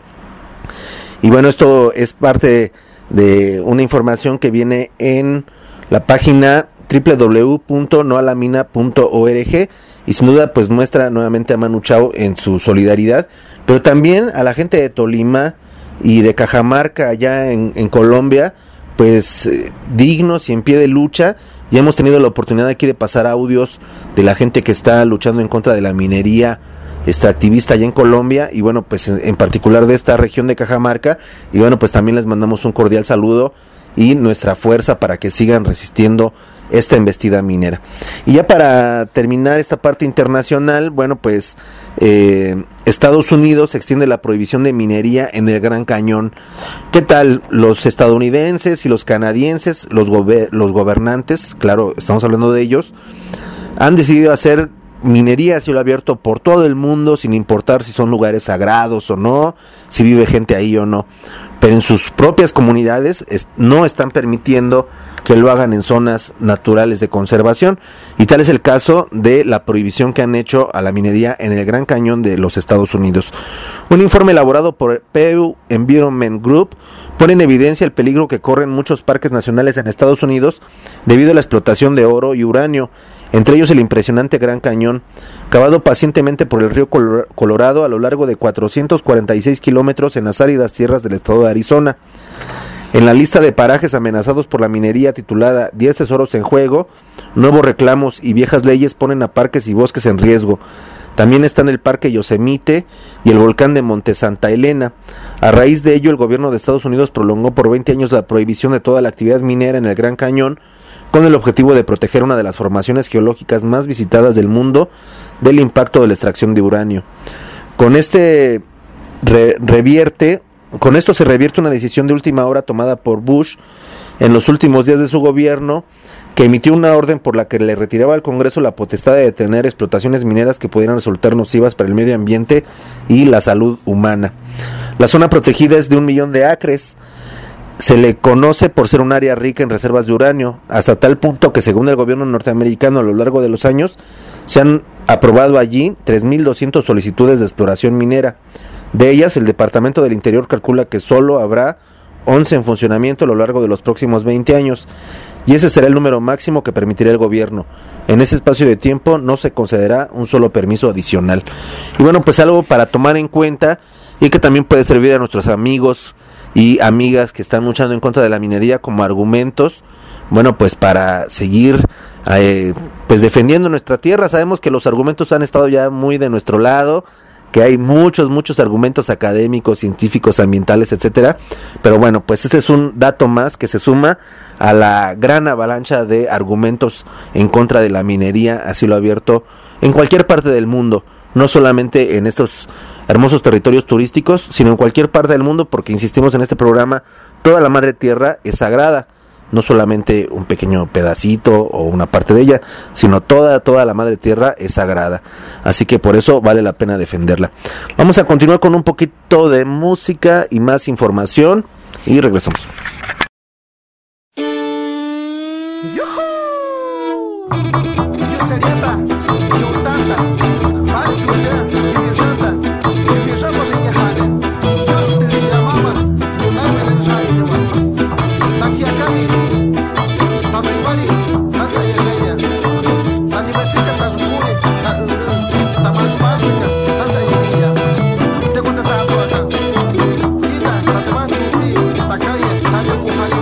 Y bueno, esto es parte de una información que viene en la página www.noalamina.org y sin duda pues muestra nuevamente a Manu Chao en su solidaridad, pero también a la gente de Tolima y de Cajamarca allá en Colombia, pues dignos y en pie de lucha. Ya hemos tenido la oportunidad aquí de pasar audios de la gente que está luchando en contra de la minería extractivista allá en Colombia, y bueno, pues en particular de esta región de Cajamarca, y bueno, pues también les mandamos un cordial saludo y nuestra fuerza para que sigan resistiendo esta embestida minera. Y ya para terminar esta parte internacional, bueno, pues Estados Unidos extiende la prohibición de minería en el Gran Cañón. ¿Qué tal? Los estadounidenses y los canadienses, los gobernantes, claro, estamos hablando de ellos, han decidido hacer minería a cielo abierto por todo el mundo, sin importar si son lugares sagrados o no, si vive gente ahí o no. Pero en sus propias comunidades no están permitiendo que lo hagan en zonas naturales de conservación, y tal es el caso de la prohibición que han hecho a la minería en el Gran Cañón de los Estados Unidos. Un informe elaborado por Pew Environment Group pone en evidencia el peligro que corren muchos parques nacionales en Estados Unidos debido a la explotación de oro y uranio, entre ellos el impresionante Gran Cañón, cavado pacientemente por el río Colorado a lo largo de 446 kilómetros en las áridas tierras del estado de Arizona. En la lista de parajes amenazados por la minería titulada 10 tesoros en juego, nuevos reclamos y viejas leyes ponen a parques y bosques en riesgo. También están el Parque Yosemite y el volcán de Monte Santa Elena. A raíz de ello, el gobierno de Estados Unidos prolongó por 20 años la prohibición de toda la actividad minera en el Gran Cañón, con el objetivo de proteger una de las formaciones geológicas más visitadas del mundo del impacto de la extracción de uranio. Con esto se revierte una decisión de última hora tomada por Bush en los últimos días de su gobierno, que emitió una orden por la que le retiraba al Congreso la potestad de detener explotaciones mineras que pudieran resultar nocivas para el medio ambiente y la salud humana. La zona protegida es de 1 millón de acres. Se le conoce por ser un área rica en reservas de uranio, hasta tal punto que, según el gobierno norteamericano, a lo largo de los años se han aprobado allí 3.200 solicitudes de exploración minera. De ellas, el Departamento del Interior calcula que solo habrá 11 en funcionamiento a lo largo de los próximos 20 años, y ese será el número máximo que permitirá el gobierno. En ese espacio de tiempo no se concederá un solo permiso adicional. Y bueno, pues algo para tomar en cuenta y que también puede servir a nuestros amigos y amigas que están luchando en contra de la minería como argumentos, bueno, pues para seguir pues defendiendo nuestra tierra. Sabemos que los argumentos han estado ya muy de nuestro lado, que hay muchos argumentos académicos, científicos, ambientales, etcétera, pero bueno, pues este es un dato más que se suma a la gran avalancha de argumentos en contra de la minería a cielo abierto en cualquier parte del mundo, no solamente en estos hermosos territorios turísticos, sino en cualquier parte del mundo, porque insistimos en este programa, toda la madre tierra es sagrada, no solamente un pequeño pedacito o una parte de ella, sino toda la madre tierra es sagrada. Así que por eso vale la pena defenderla. Vamos a continuar con un poquito de música y más información y regresamos.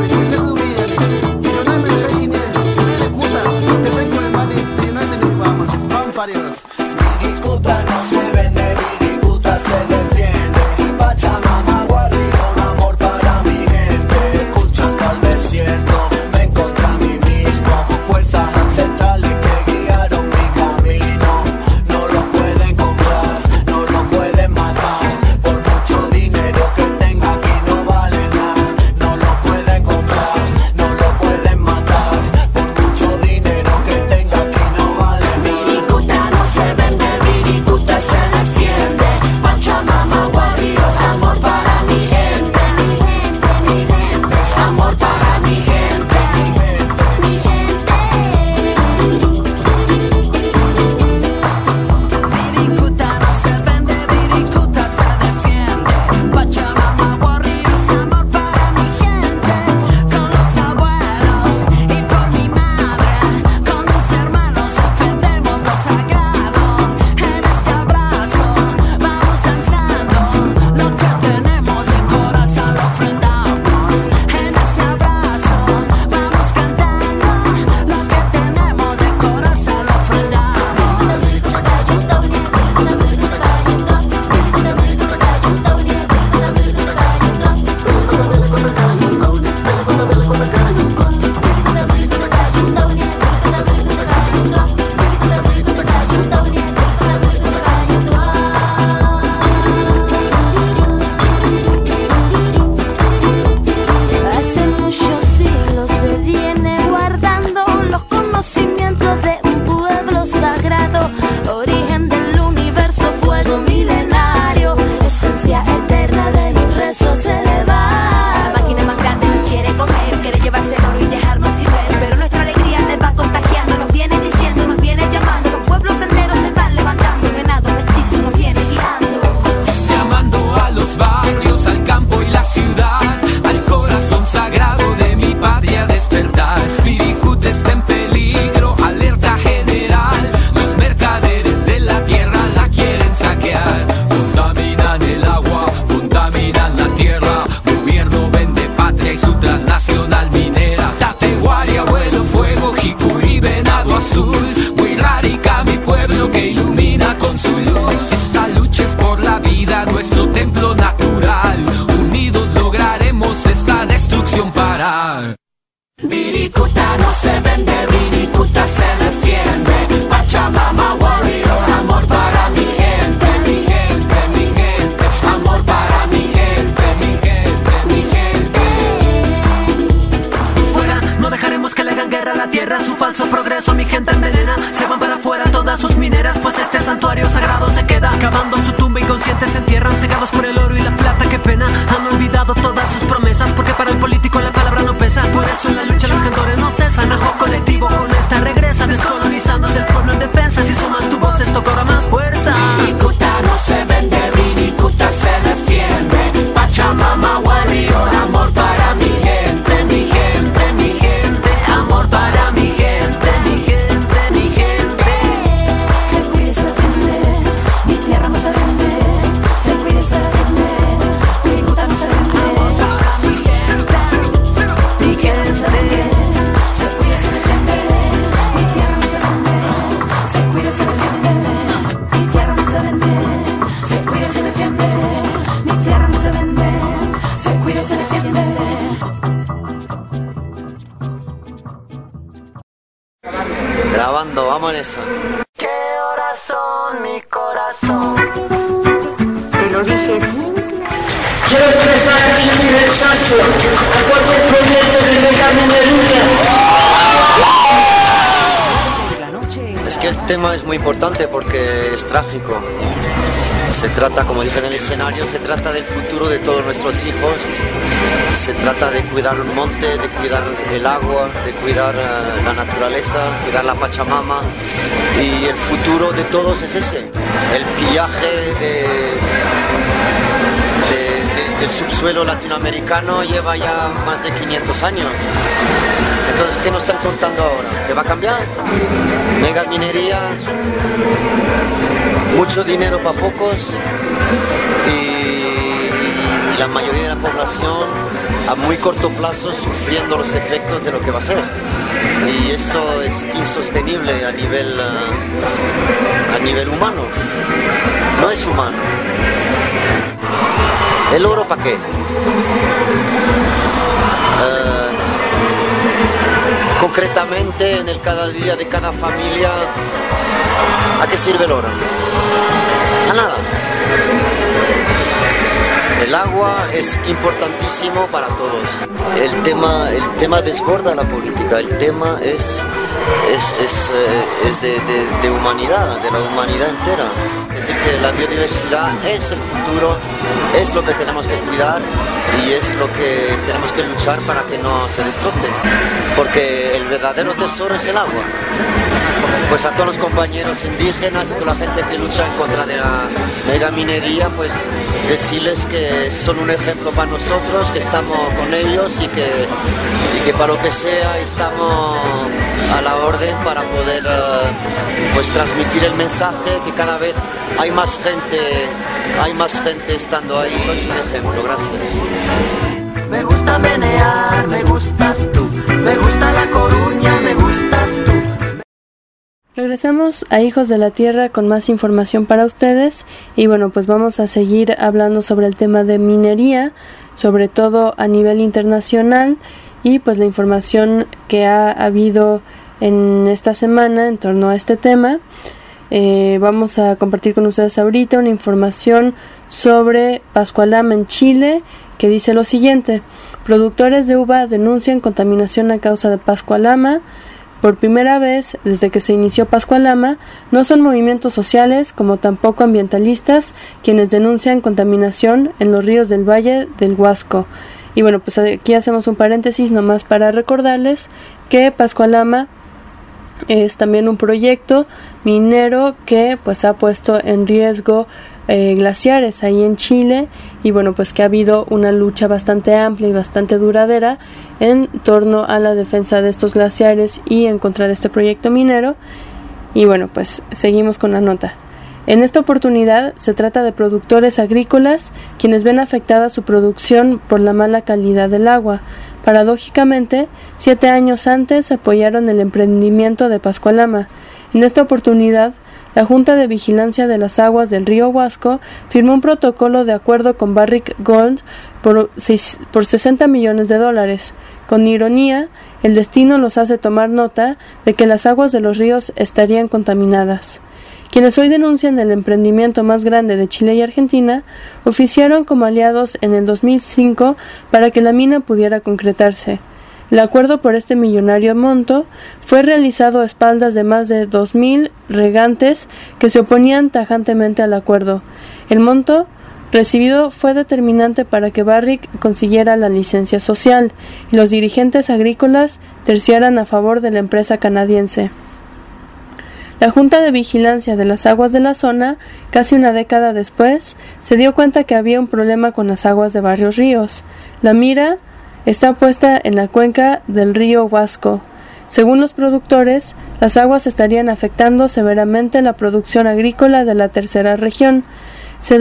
Vamos. vida, nuestro templo natural. Unidos lograremos esta destrucción parar. Viricuta no se vende, Viricuta se defiende. Pachamama Warriors, amor para mi gente, mi gente, mi gente. Amor para mi gente, mi gente, mi gente. Fuera, no dejaremos que le hagan guerra a la tierra. Su falso progreso mi gente envenena. Se van para afuera todas sus mineras, pues este santuario sagrado se queda. Cavando su tumba inconscientes se entierran, cegados por el oro y la plata, qué pena. Han olvidado todas sus promesas, porque para el político la palabra no pesa. Por eso en la lucha los cantores no cesan. Ajo colectivo con esta regresa, descolonizándose el pueblo en defensa. Si sumas tu voz esto cobra más fuerza. Viricuta no se vende, Viricuta se defiende. Pachamama Warrior, amor para mi gente, mi gente, mi gente. Amor para mi gente, mi gente, mi gente. Se cuida y se defiende, mi tierra no se vende. Se cuida y se defiende, Viricuta no se vende. Mi gente, mi gente. Se cuida y se defiende, mi tierra no se vende. Se cuida y se defiende, mi tierra no se vende. Se cuida y se defiende, mi tierra no se vende. Se cuida y se defiende. Grabando, vamos en eso. ¿Qué horas son, mi corazón? Te lo dije. Quiero expresar aquí mi rechazo a cualquier proyecto de megaminería. Es que el tema es muy importante porque es trágico. Se trata, como dije en el escenario, se trata del futuro de todos nuestros hijos. Se trata de cuidar un monte, de cuidar el agua, de cuidar la naturaleza, cuidar la Pachamama. Y el futuro de todos es ese. El pillaje del subsuelo latinoamericano lleva ya más de 500 años. Entonces, ¿qué nos están contando ahora? ¿Que va a cambiar? Mega minería, mucho dinero para pocos y la mayoría de la población a muy corto plazo sufriendo los efectos de lo que va a ser. Y eso es insostenible a nivel humano. No es humano. ¿El oro para qué? Concretamente, en el cada día de cada familia, ¿a qué sirve el oro? A nada. El agua es importantísimo para todos. El tema desborda la política. El tema es de humanidad, de la humanidad entera. Es decir, que la biodiversidad es el futuro, es lo que tenemos que cuidar y es lo que tenemos que luchar para que no se destroce. Porque el verdadero tesoro es el agua. Pues a todos los compañeros indígenas y toda la gente que lucha en contra de la megaminería, pues decirles que son un ejemplo para nosotros, que estamos con ellos y que para lo que sea estamos a la orden para poder pues transmitir el mensaje, que cada vez hay más gente estando ahí. Sois un ejemplo, gracias. Me gusta menear, me gustas tú. Me gusta La Coruña, me gustas tú. Regresamos a Hijos de la Tierra con más información para ustedes y bueno, pues vamos a seguir hablando sobre el tema de minería, sobre todo a nivel internacional y pues la información que ha habido en esta semana en torno a este tema. Vamos a compartir con ustedes ahorita una información sobre Pascualama en Chile que dice lo siguiente: productores de uva denuncian contaminación a causa de Pascualama. Por primera vez desde que se inició Pascualama, no son movimientos sociales como tampoco ambientalistas quienes denuncian contaminación en los ríos del Valle del Huasco. Y bueno, pues aquí hacemos un paréntesis nomás para recordarles que Pascualama es también un proyecto minero que pues ha puesto en riesgo glaciares ahí en Chile y bueno, pues que ha habido una lucha bastante amplia y bastante duradera en torno a la defensa de estos glaciares y en contra de este proyecto minero. Y bueno, pues seguimos con la nota. En esta oportunidad se trata de productores agrícolas quienes ven afectada su producción por la mala calidad del agua. Paradójicamente, 7 años antes apoyaron el emprendimiento de Pascualama. En esta oportunidad, la Junta de Vigilancia de las Aguas del río Huasco firmó un protocolo de acuerdo con Barrick Gold por $60 millones. Con ironía, el destino los hace tomar nota de que las aguas de los ríos estarían contaminadas. Quienes hoy denuncian el emprendimiento más grande de Chile y Argentina, oficiaron como aliados en el 2005 para que la mina pudiera concretarse. El acuerdo por este millonario monto fue realizado a espaldas de más de 2.000 regantes que se oponían tajantemente al acuerdo. El monto recibido fue determinante para que Barrick consiguiera la licencia social y los dirigentes agrícolas terciaran a favor de la empresa canadiense. La Junta de Vigilancia de las Aguas de la zona, casi una década después, se dio cuenta que había un problema con las aguas de varios ríos. La mira está puesta en la cuenca del río Huasco. Según los productores, las aguas estarían afectando severamente la producción agrícola de la tercera región. Se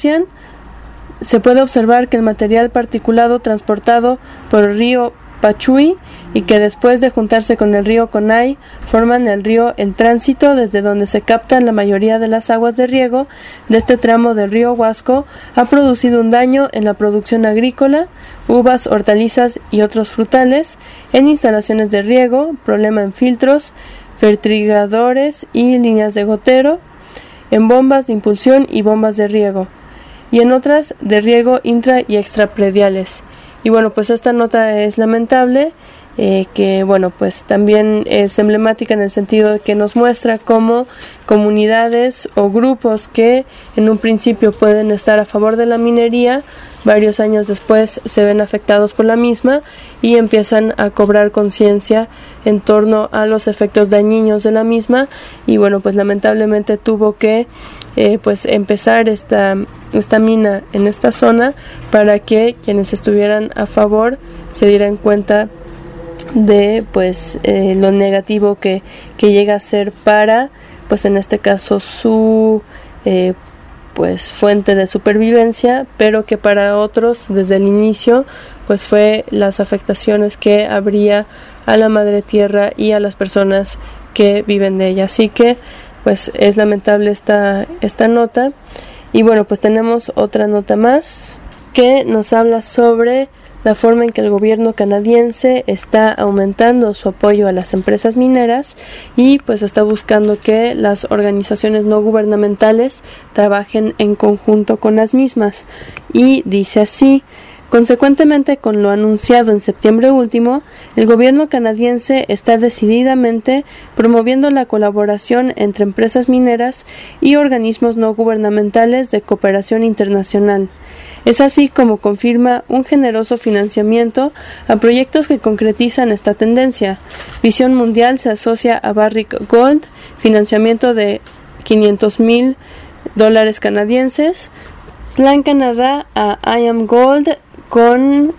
puede observar que el material particulado transportado por el río Pachuy y que después de juntarse con el río Conay forman el río El Tránsito, desde donde se captan la mayoría de las aguas de riego de este tramo del río Huasco, ha producido un daño en la producción agrícola, uvas, hortalizas y otros frutales, en instalaciones de riego, problema en filtros, fertirrigadores y líneas de gotero, en bombas de impulsión y bombas de riego, y en otras de riego intra y extraprediales. Y bueno, pues esta nota es lamentable, que bueno, pues también es emblemática en el sentido de que nos muestra cómo comunidades o grupos que en un principio pueden estar a favor de la minería, varios años después se ven afectados por la misma y empiezan a cobrar conciencia en torno a los efectos dañinos de la misma, y bueno, pues lamentablemente tuvo que pues empezar esta mina en esta zona para que quienes estuvieran a favor se dieran cuenta de pues lo negativo que llega a ser para, pues en este caso, su pues fuente de supervivencia, pero que para otros desde el inicio pues fue las afectaciones que habría a la madre tierra y a las personas que viven de ella. Así que pues es lamentable esta nota. Y bueno, pues tenemos otra nota más que nos habla sobre la forma en que el gobierno canadiense está aumentando su apoyo a las empresas mineras y pues está buscando que las organizaciones no gubernamentales trabajen en conjunto con las mismas. Y dice así: consecuentemente con lo anunciado en septiembre último, el gobierno canadiense está decididamente promoviendo la colaboración entre empresas mineras y organismos no gubernamentales de cooperación internacional. Es así como confirma un generoso financiamiento a proyectos que concretizan esta tendencia. Visión Mundial se asocia a Barrick Gold, financiamiento de $500,000 canadienses, Plan Canadá a I Am Gold con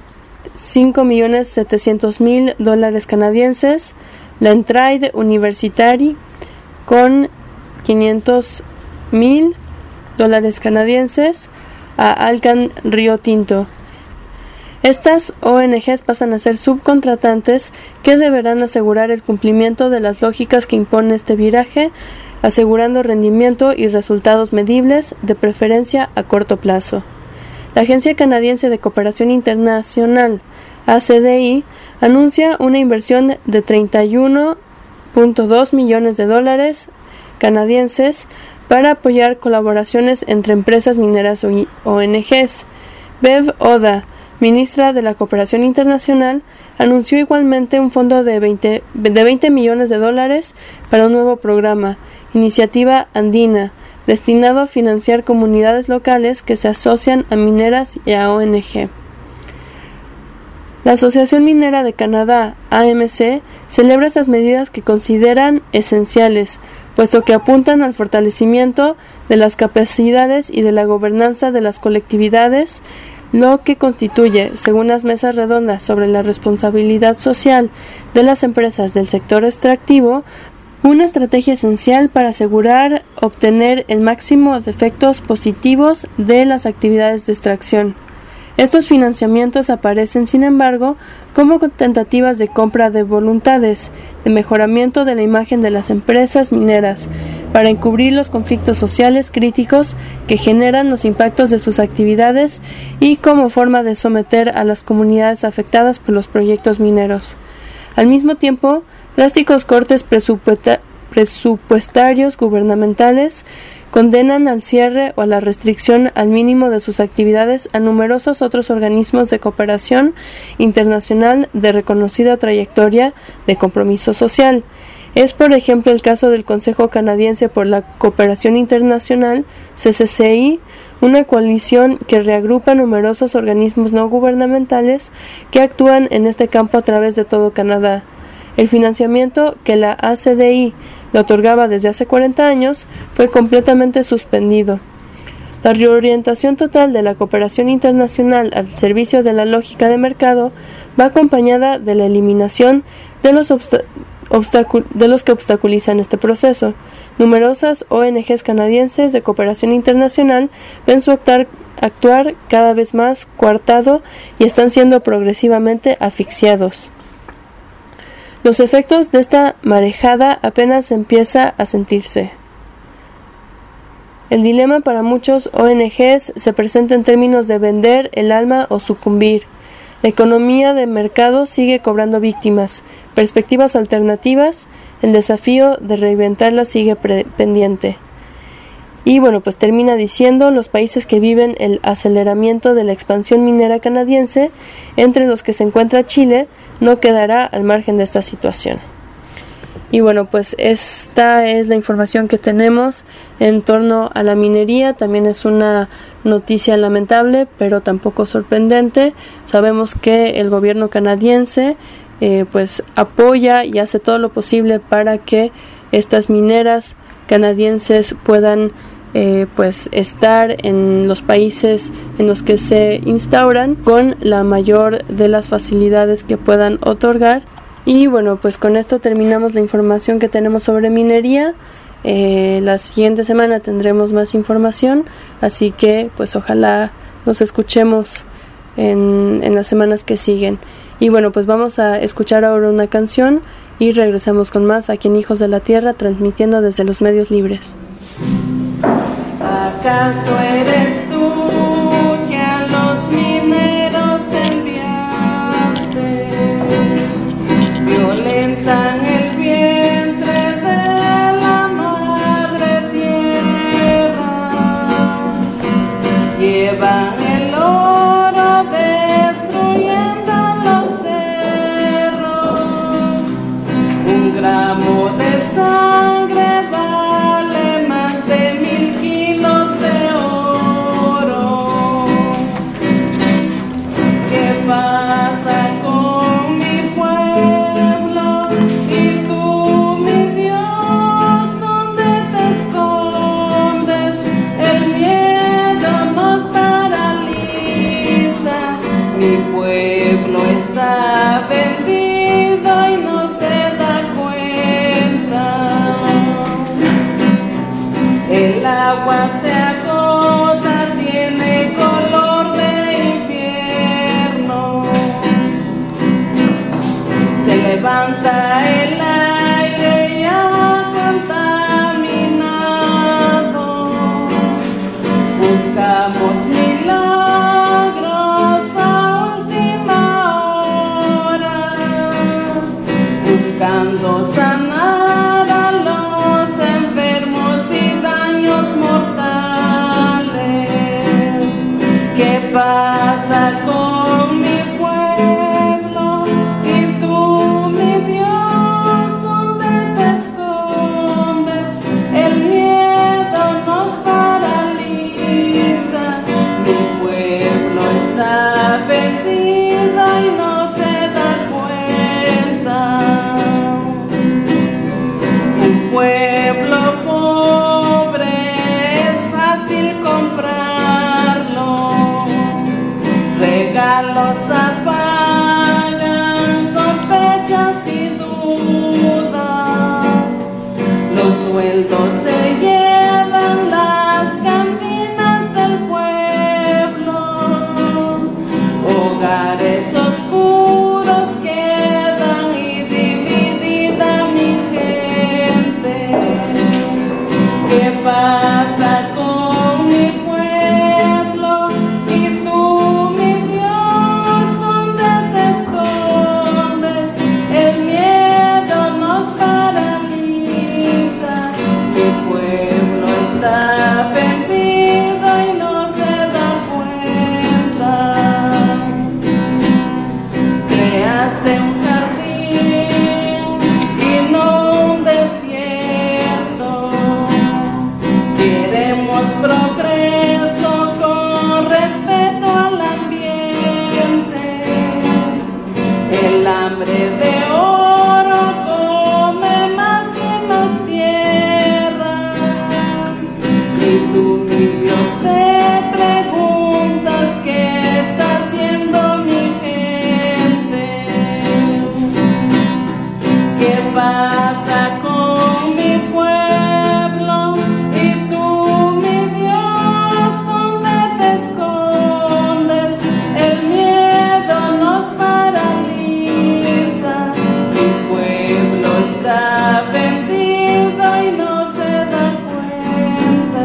$5,700,000 canadienses, la Entraide Universitari con $500,000 canadienses, a Alcan Río Tinto. Estas ONGs pasan a ser subcontratantes que deberán asegurar el cumplimiento de las lógicas que impone este viraje, asegurando rendimiento y resultados medibles, de preferencia a corto plazo. La Agencia Canadiense de Cooperación Internacional, ACDI, anuncia una inversión de $31.2 millones canadienses para apoyar colaboraciones entre empresas mineras y ONGs. Bev Oda, ministra de la Cooperación Internacional, anunció igualmente un fondo de $20 millones para un nuevo programa, Iniciativa Andina, destinado a financiar comunidades locales que se asocian a mineras y a ONG. La Asociación Minera de Canadá, AMC, celebra estas medidas que consideran esenciales, puesto que apuntan al fortalecimiento de las capacidades y de la gobernanza de las colectividades, lo que constituye, según las mesas redondas sobre la responsabilidad social de las empresas del sector extractivo, una estrategia esencial para asegurar obtener el máximo de efectos positivos de las actividades de extracción. Estos financiamientos aparecen, sin embargo, como tentativas de compra de voluntades, de mejoramiento de la imagen de las empresas mineras, para encubrir los conflictos sociales críticos que generan los impactos de sus actividades y como forma de someter a las comunidades afectadas por los proyectos mineros. Al mismo tiempo, drásticos cortes presupuestarios gubernamentales condenan al cierre o a la restricción al mínimo de sus actividades a numerosos otros organismos de cooperación internacional de reconocida trayectoria de compromiso social. Es, por ejemplo, el caso del Consejo Canadiense por la Cooperación Internacional, CCCI, una coalición que reagrupa numerosos organismos no gubernamentales que actúan en este campo a través de todo Canadá. El financiamiento que la ACDI le otorgaba desde hace 40 años fue completamente suspendido. La reorientación total de la cooperación internacional al servicio de la lógica de mercado va acompañada de la eliminación de los que obstaculizan este proceso. Numerosas ONGs canadienses de cooperación internacional ven su actuar cada vez más coartado y están siendo progresivamente asfixiados. Los efectos de esta marejada apenas empieza a sentirse. El dilema para muchos ONGs se presenta en términos de vender el alma o sucumbir. La economía de mercado sigue cobrando víctimas, perspectivas alternativas, el desafío de reinventarla sigue pendiente. Y bueno, pues termina diciendo, los países que viven el aceleramiento de la expansión minera canadiense, entre los que se encuentra Chile, no quedará al margen de esta situación. Y bueno, pues esta es la información que tenemos en torno a la minería. También es una noticia lamentable, pero tampoco sorprendente. Sabemos que el gobierno canadiense pues apoya y hace todo lo posible para que estas mineras canadienses puedan pues estar en los países en los que se instauran con la mayor de las facilidades que puedan otorgar. Y bueno, pues con esto terminamos la información que tenemos sobre minería. La siguiente semana tendremos más información, así que pues ojalá nos escuchemos en las semanas que siguen. Y bueno, pues vamos a escuchar ahora una canción y regresamos con más aquí en Hijos de la Tierra, transmitiendo desde los medios libres. ¿Acaso eres tú que a los mineros enviaste? Violentan el vientre de la madre tierra, llevan el oro destruyendo los cerros, un gramo de sangre vale más de 1000 kilos de oro. ¿Qué pasa con mi pueblo? Y tú, mi Dios, ¿dónde te escondes? El miedo nos paraliza. Mi pueblo está vendido y no se da cuenta. El agua se agota, tiene color de infierno. Se levanta el aire ya contaminado. Buscamos milagros a última hora, buscando sanar a los enfermos y daños mortales. ¿Qué pasa con mi pueblo? Y tú, mi Dios, eso con respeto al ambiente. El hambre de oro come más y más tierra. Y tú, mi Dios, te preguntas qué está haciendo mi gente. ¿Qué pasa con mi pueblo? Y tú, mi Dios, ¿dónde te escondes? El miedo nos paraliza. Mi pueblo está vendido y no se da cuenta.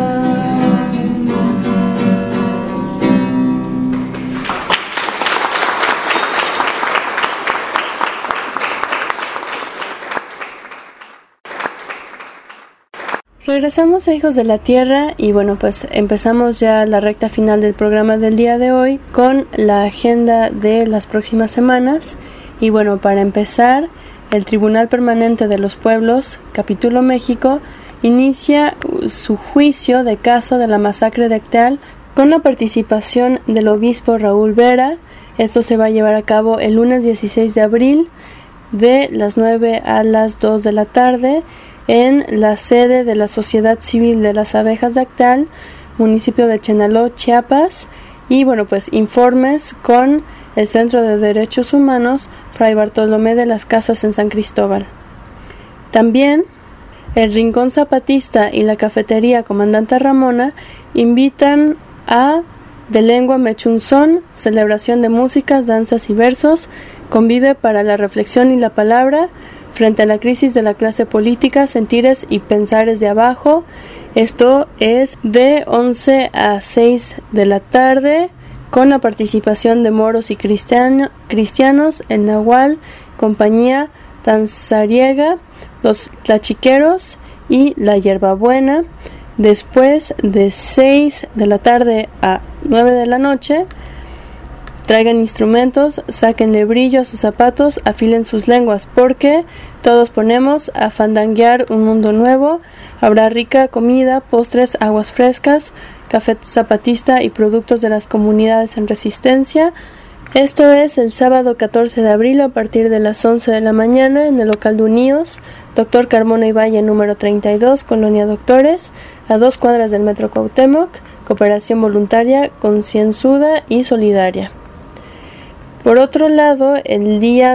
Regresamos a Hijos de la Tierra y bueno, pues empezamos ya la recta final del programa del día de hoy con la agenda de las próximas semanas. Y bueno, para empezar, el Tribunal Permanente de los Pueblos, Capítulo México, inicia su juicio de caso de la masacre de Acteal con la participación del obispo Raúl Vera. Esto se va a llevar a cabo el lunes 16 de abril de las 9 a las 2 de la tarde en la sede de la Sociedad Civil de las Abejas de Acteal, municipio de Chenaló, Chiapas. Y bueno, pues informes con el Centro de Derechos Humanos Fray Bartolomé de las Casas en San Cristóbal. También el Rincón Zapatista y la Cafetería Comandante Ramona invitan a De Lengua Mechunzón, celebración de músicas, danzas y versos, convive para la reflexión y la palabra frente a la crisis de la clase política, sentires y pensares de abajo. Esto es de 11 a 6 de la tarde, con la participación de moros y cristianos, el Nahual, Compañía Tanzariega, los Tlachiqueros y la Hierbabuena. Después de 6 de la tarde a 9 de la noche, traigan instrumentos, sáquenle brillo a sus zapatos, afilen sus lenguas, porque todos ponemos a fandanguear un mundo nuevo. Habrá rica comida, postres, aguas frescas, café zapatista y productos de las comunidades en resistencia. Esto es el sábado 14 de abril a partir de las 11 de la mañana en el local de Uníos, Dr. Carmona y Valle número 32, Colonia Doctores, a 2 cuadras del Metro Cuauhtémoc, cooperación voluntaria, concienzuda y solidaria. Por otro lado, el día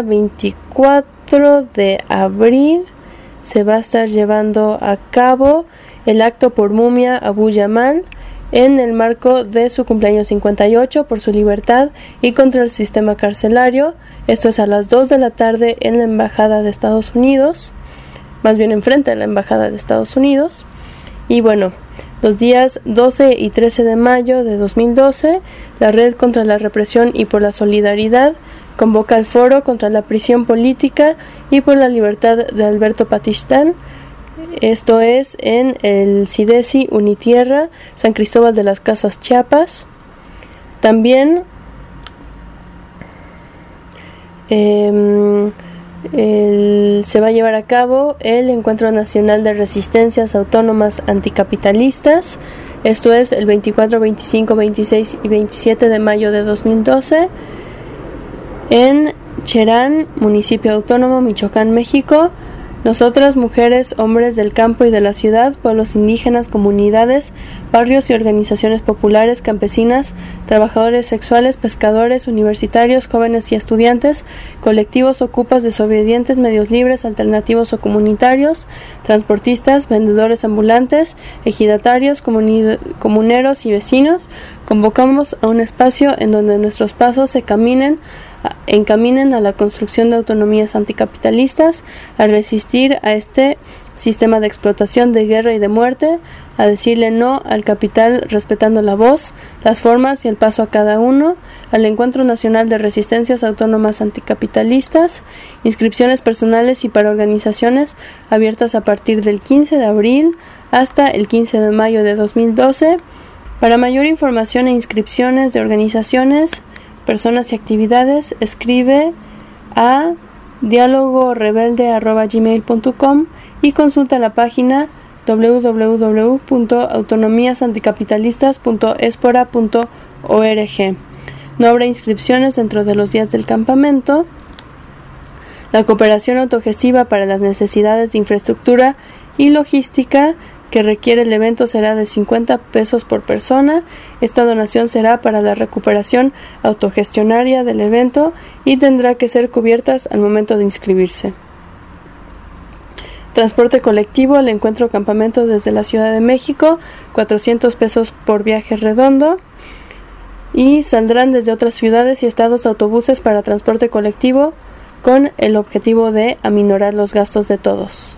24 de abril se va a estar llevando a cabo el acto por Mumia Abu Jamal en el marco de su cumpleaños 58 por su libertad y contra el sistema carcelario. Esto es a las 2 de la tarde en la Embajada de Estados Unidos, más bien enfrente de la Embajada de Estados Unidos. Y bueno, los días 12 y 13 de mayo de 2012, la Red contra la Represión y por la Solidaridad convoca el foro contra la prisión política y por la libertad de Alberto Patistán. Esto es en el CIDESI Unitierra, San Cristóbal de las Casas, Chiapas. También se va a llevar a cabo el Encuentro Nacional de Resistencias Autónomas Anticapitalistas. Esto es el 24, 25, 26 y 27 de mayo de 2012 en Cherán, municipio autónomo, Michoacán, México. Nosotras, mujeres, hombres del campo y de la ciudad, pueblos indígenas, comunidades, barrios y organizaciones populares, campesinas, trabajadores sexuales, pescadores, universitarios, jóvenes y estudiantes, colectivos ocupas, desobedientes, medios libres, alternativos o comunitarios, transportistas, vendedores ambulantes, ejidatarios, comuneros y vecinos, convocamos a un espacio en donde nuestros pasos se encaminen a la construcción de autonomías anticapitalistas, a resistir a este sistema de explotación, de guerra y de muerte, a decirle no al capital respetando la voz, las formas y el paso a cada uno, al Encuentro Nacional de Resistencias Autónomas Anticapitalistas, inscripciones personales y para organizaciones abiertas a partir del 15 de abril hasta el 15 de mayo de 2012. Para mayor información e inscripciones de organizaciones, personas y actividades, escribe a dialogorebelde@gmail.com y consulta la página www.autonomiasanticapitalistas.espora.org. No habrá inscripciones dentro de los días del campamento. La cooperación autogestiva para las necesidades de infraestructura y logística que requiere el evento será de 50 pesos por persona. Esta donación será para la recuperación autogestionaria del evento y tendrá que ser cubiertas al momento de inscribirse. Transporte colectivo al encuentro campamento desde la Ciudad de México, 400 pesos por viaje redondo. Y saldrán desde otras ciudades y estados autobuses para transporte colectivo con el objetivo de aminorar los gastos de todos.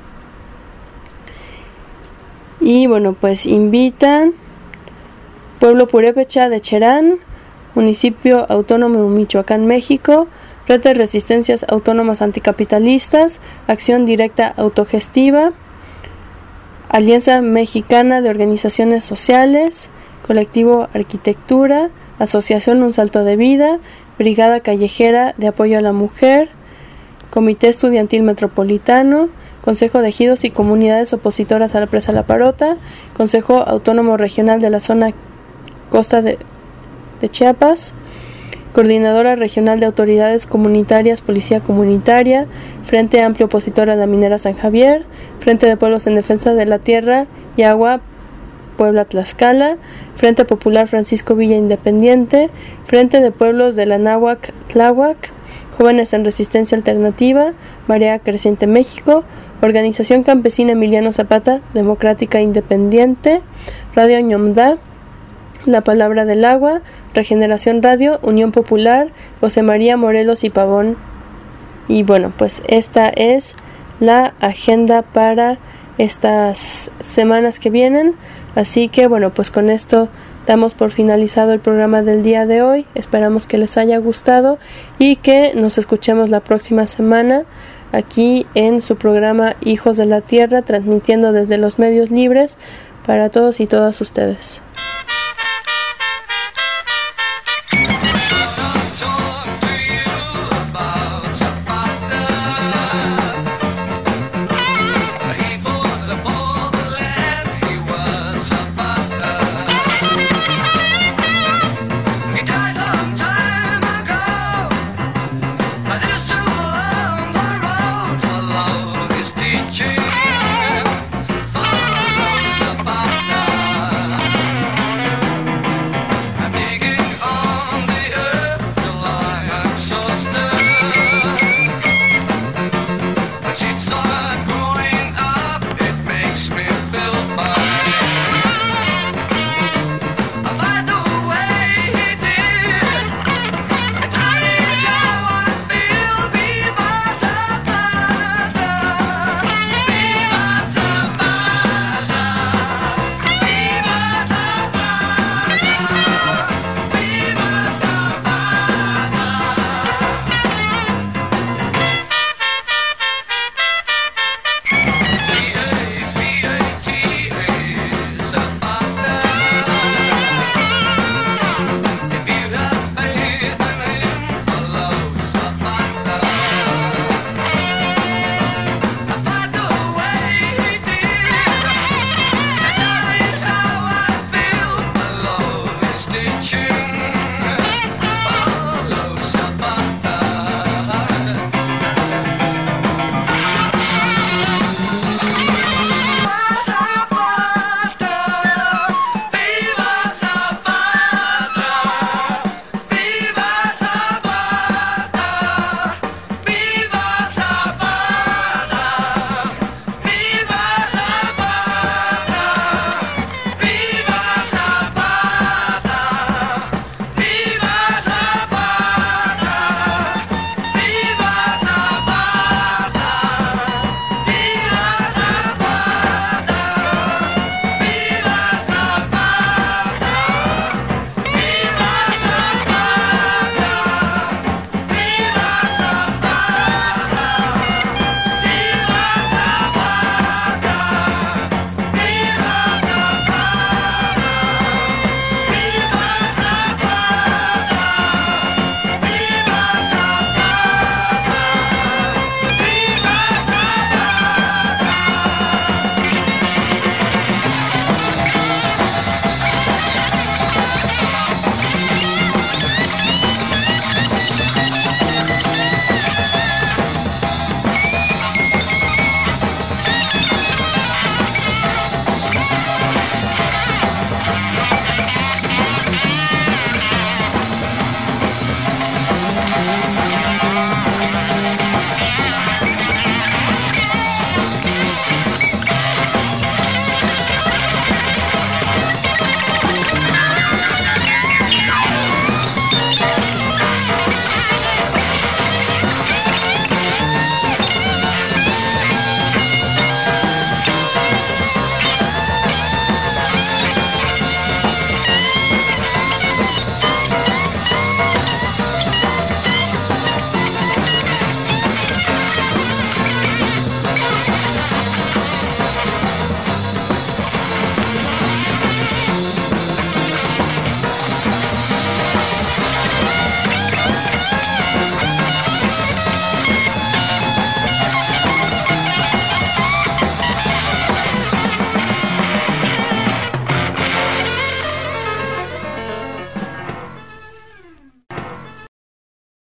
Y bueno, pues invitan Pueblo Purépecha de Cherán, Municipio Autónomo de Michoacán, México, Red de Resistencias Autónomas Anticapitalistas, Acción Directa Autogestiva, Alianza Mexicana de Organizaciones Sociales, Colectivo Arquitectura, Asociación Un Salto de Vida, Brigada Callejera de Apoyo a la Mujer, Comité Estudiantil Metropolitano, Consejo de Ejidos y Comunidades Opositoras a la Presa La Parota, Consejo Autónomo Regional de la Zona Costa de Chiapas, Coordinadora Regional de Autoridades Comunitarias, Policía Comunitaria, Frente Amplio Opositor a la Minera San Javier, Frente de Pueblos en Defensa de la Tierra y Agua Puebla Tlaxcala, Frente Popular Francisco Villa Independiente, Frente de Pueblos de la Náhuac Tláhuac, Jóvenes en Resistencia Alternativa, Marea Creciente México, Organización Campesina Emiliano Zapata, Democrática Independiente, Radio Ñomdá, La Palabra del Agua, Regeneración Radio, Unión Popular, José María Morelos y Pavón. Y bueno, pues esta es la agenda para estas semanas que vienen. Así que bueno, pues con esto damos por finalizado el programa del día de hoy. Esperamos que les haya gustado y que nos escuchemos la próxima semana aquí en su programa Hijos de la Tierra, transmitiendo desde los medios libres para todos y todas ustedes.